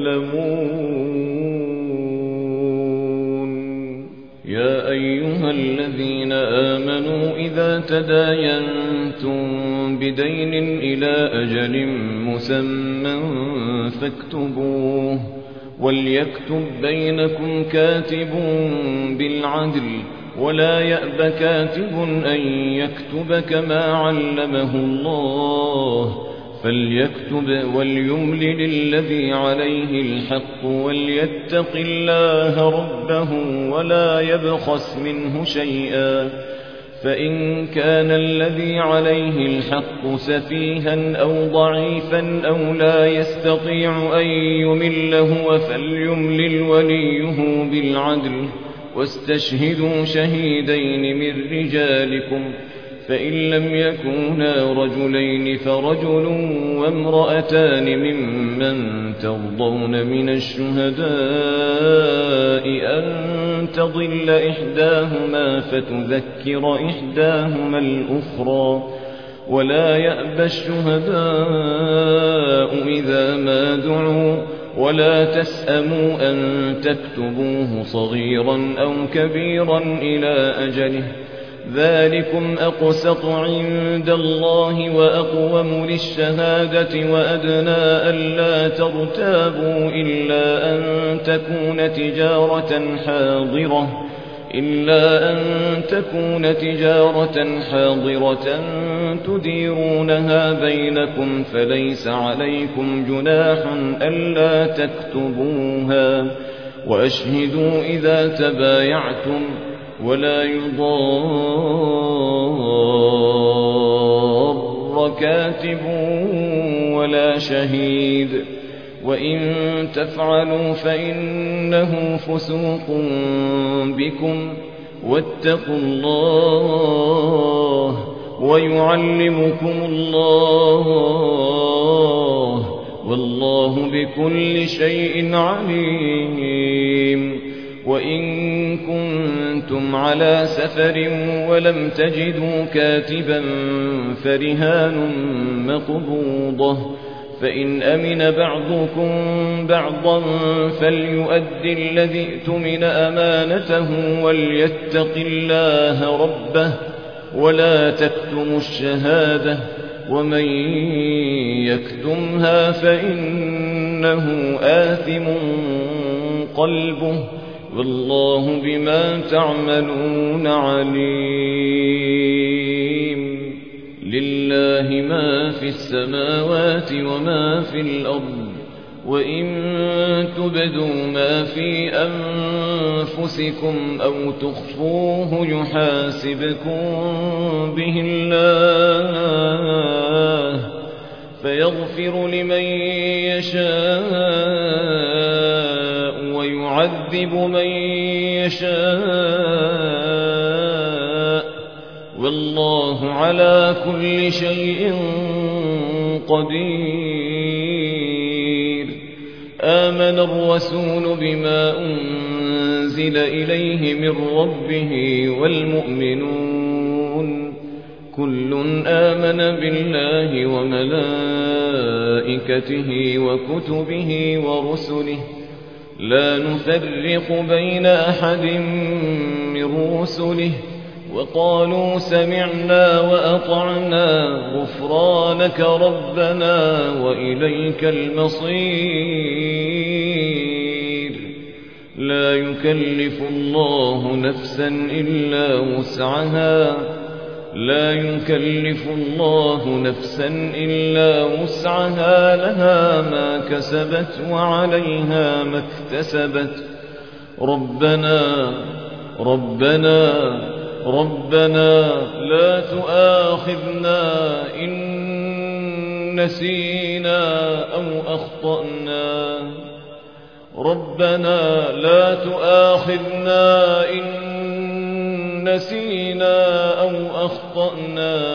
يظلمون. يا أيها الذين آمنوا إذا تداينتم بدين إلى أجل مسمى فاكتبوه، وليكتب بينكم كاتب بالعدل، ولا يأب كاتب أن يكتب كما علمه الله، فليكتب وليملل الذي عليه الحق وليتق الله ربه ولا يبخس منه شيئا، فإن كان الذي عليه الحق سفيها أو ضعيفا أو لا يستطيع أن يمل هو فليملل وليه بالعدل، واستشهدوا شهيدين من رجالكم، فإن لم يكونا رجلين فرجل وامرأتان ممن ترضون من الشهداء أن تضل إحداهما فتذكر إحداهما الأخرى، ولا يأبى الشهداء إذا ما دعوا، ولا تسأموا أن تكتبوه صغيرا أو كبيرا إلى أجله، ذلكم أقسط عند الله وأقوم للشهادة وأدنى ألا ترتابوا إلا أن تكون تجارة حاضرة تديرونها بينكم، فليس عليكم جناح ألا تكتبوها، وأشهدوا إذا تبايعتم، ولا يضار كاتب ولا شهيد، وإن تفعلوا فإنه فسوق بكم، واتقوا الله ويعلمكم الله، والله بكل شيء عليم. وإن كنتم على سفر ولم تجدوا كاتبا فرهان مقبوضة، فإن أمن بعضكم بعضا فليؤدي الذي ائتمن أمانته وليتق الله ربه، ولا تكتموا الشهادة، ومن يكتمها فإنه آثم قلبه، والله بما تعملون عليم. لله ما في السماوات وما في الأرض، وإن تبدوا ما في أنفسكم أو تخفوه يحاسبكم به الله، فيغفر لمن يشاء ويعذب من يشاء، والله على كل شيء قدير. آمن الرسول بما أنزل إليه من ربه والمؤمنون كل آمن بالله وملائكته وكتبه ورسله لا نفرق بين أحد من رسله، وقالوا سمعنا وأطعنا غفرانك ربنا وإليك المصير. لا يكلف الله نفسا إلا وسعها لها ما كسبت وعليها ما اكتسبت. ربنا لا تؤاخذنا إن نسينا أو أخطأنا. ربنا لا تؤاخذنا إن نسينا أو أخطأنا.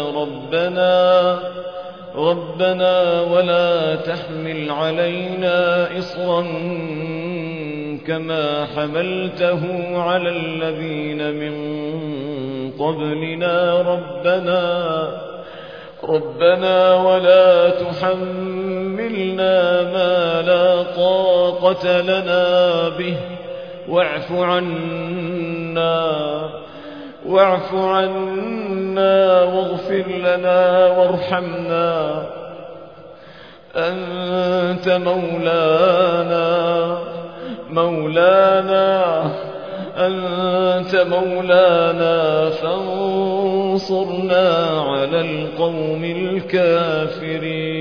ربنا ولا تحمل علينا إصرا كما حملته على الذين من قبلنا ربنا ولا تحملنا ما لا طاقة لنا به واعف عنا واغفر لنا وارحمنا أنت مولانا فانصرنا على القوم الكافرين.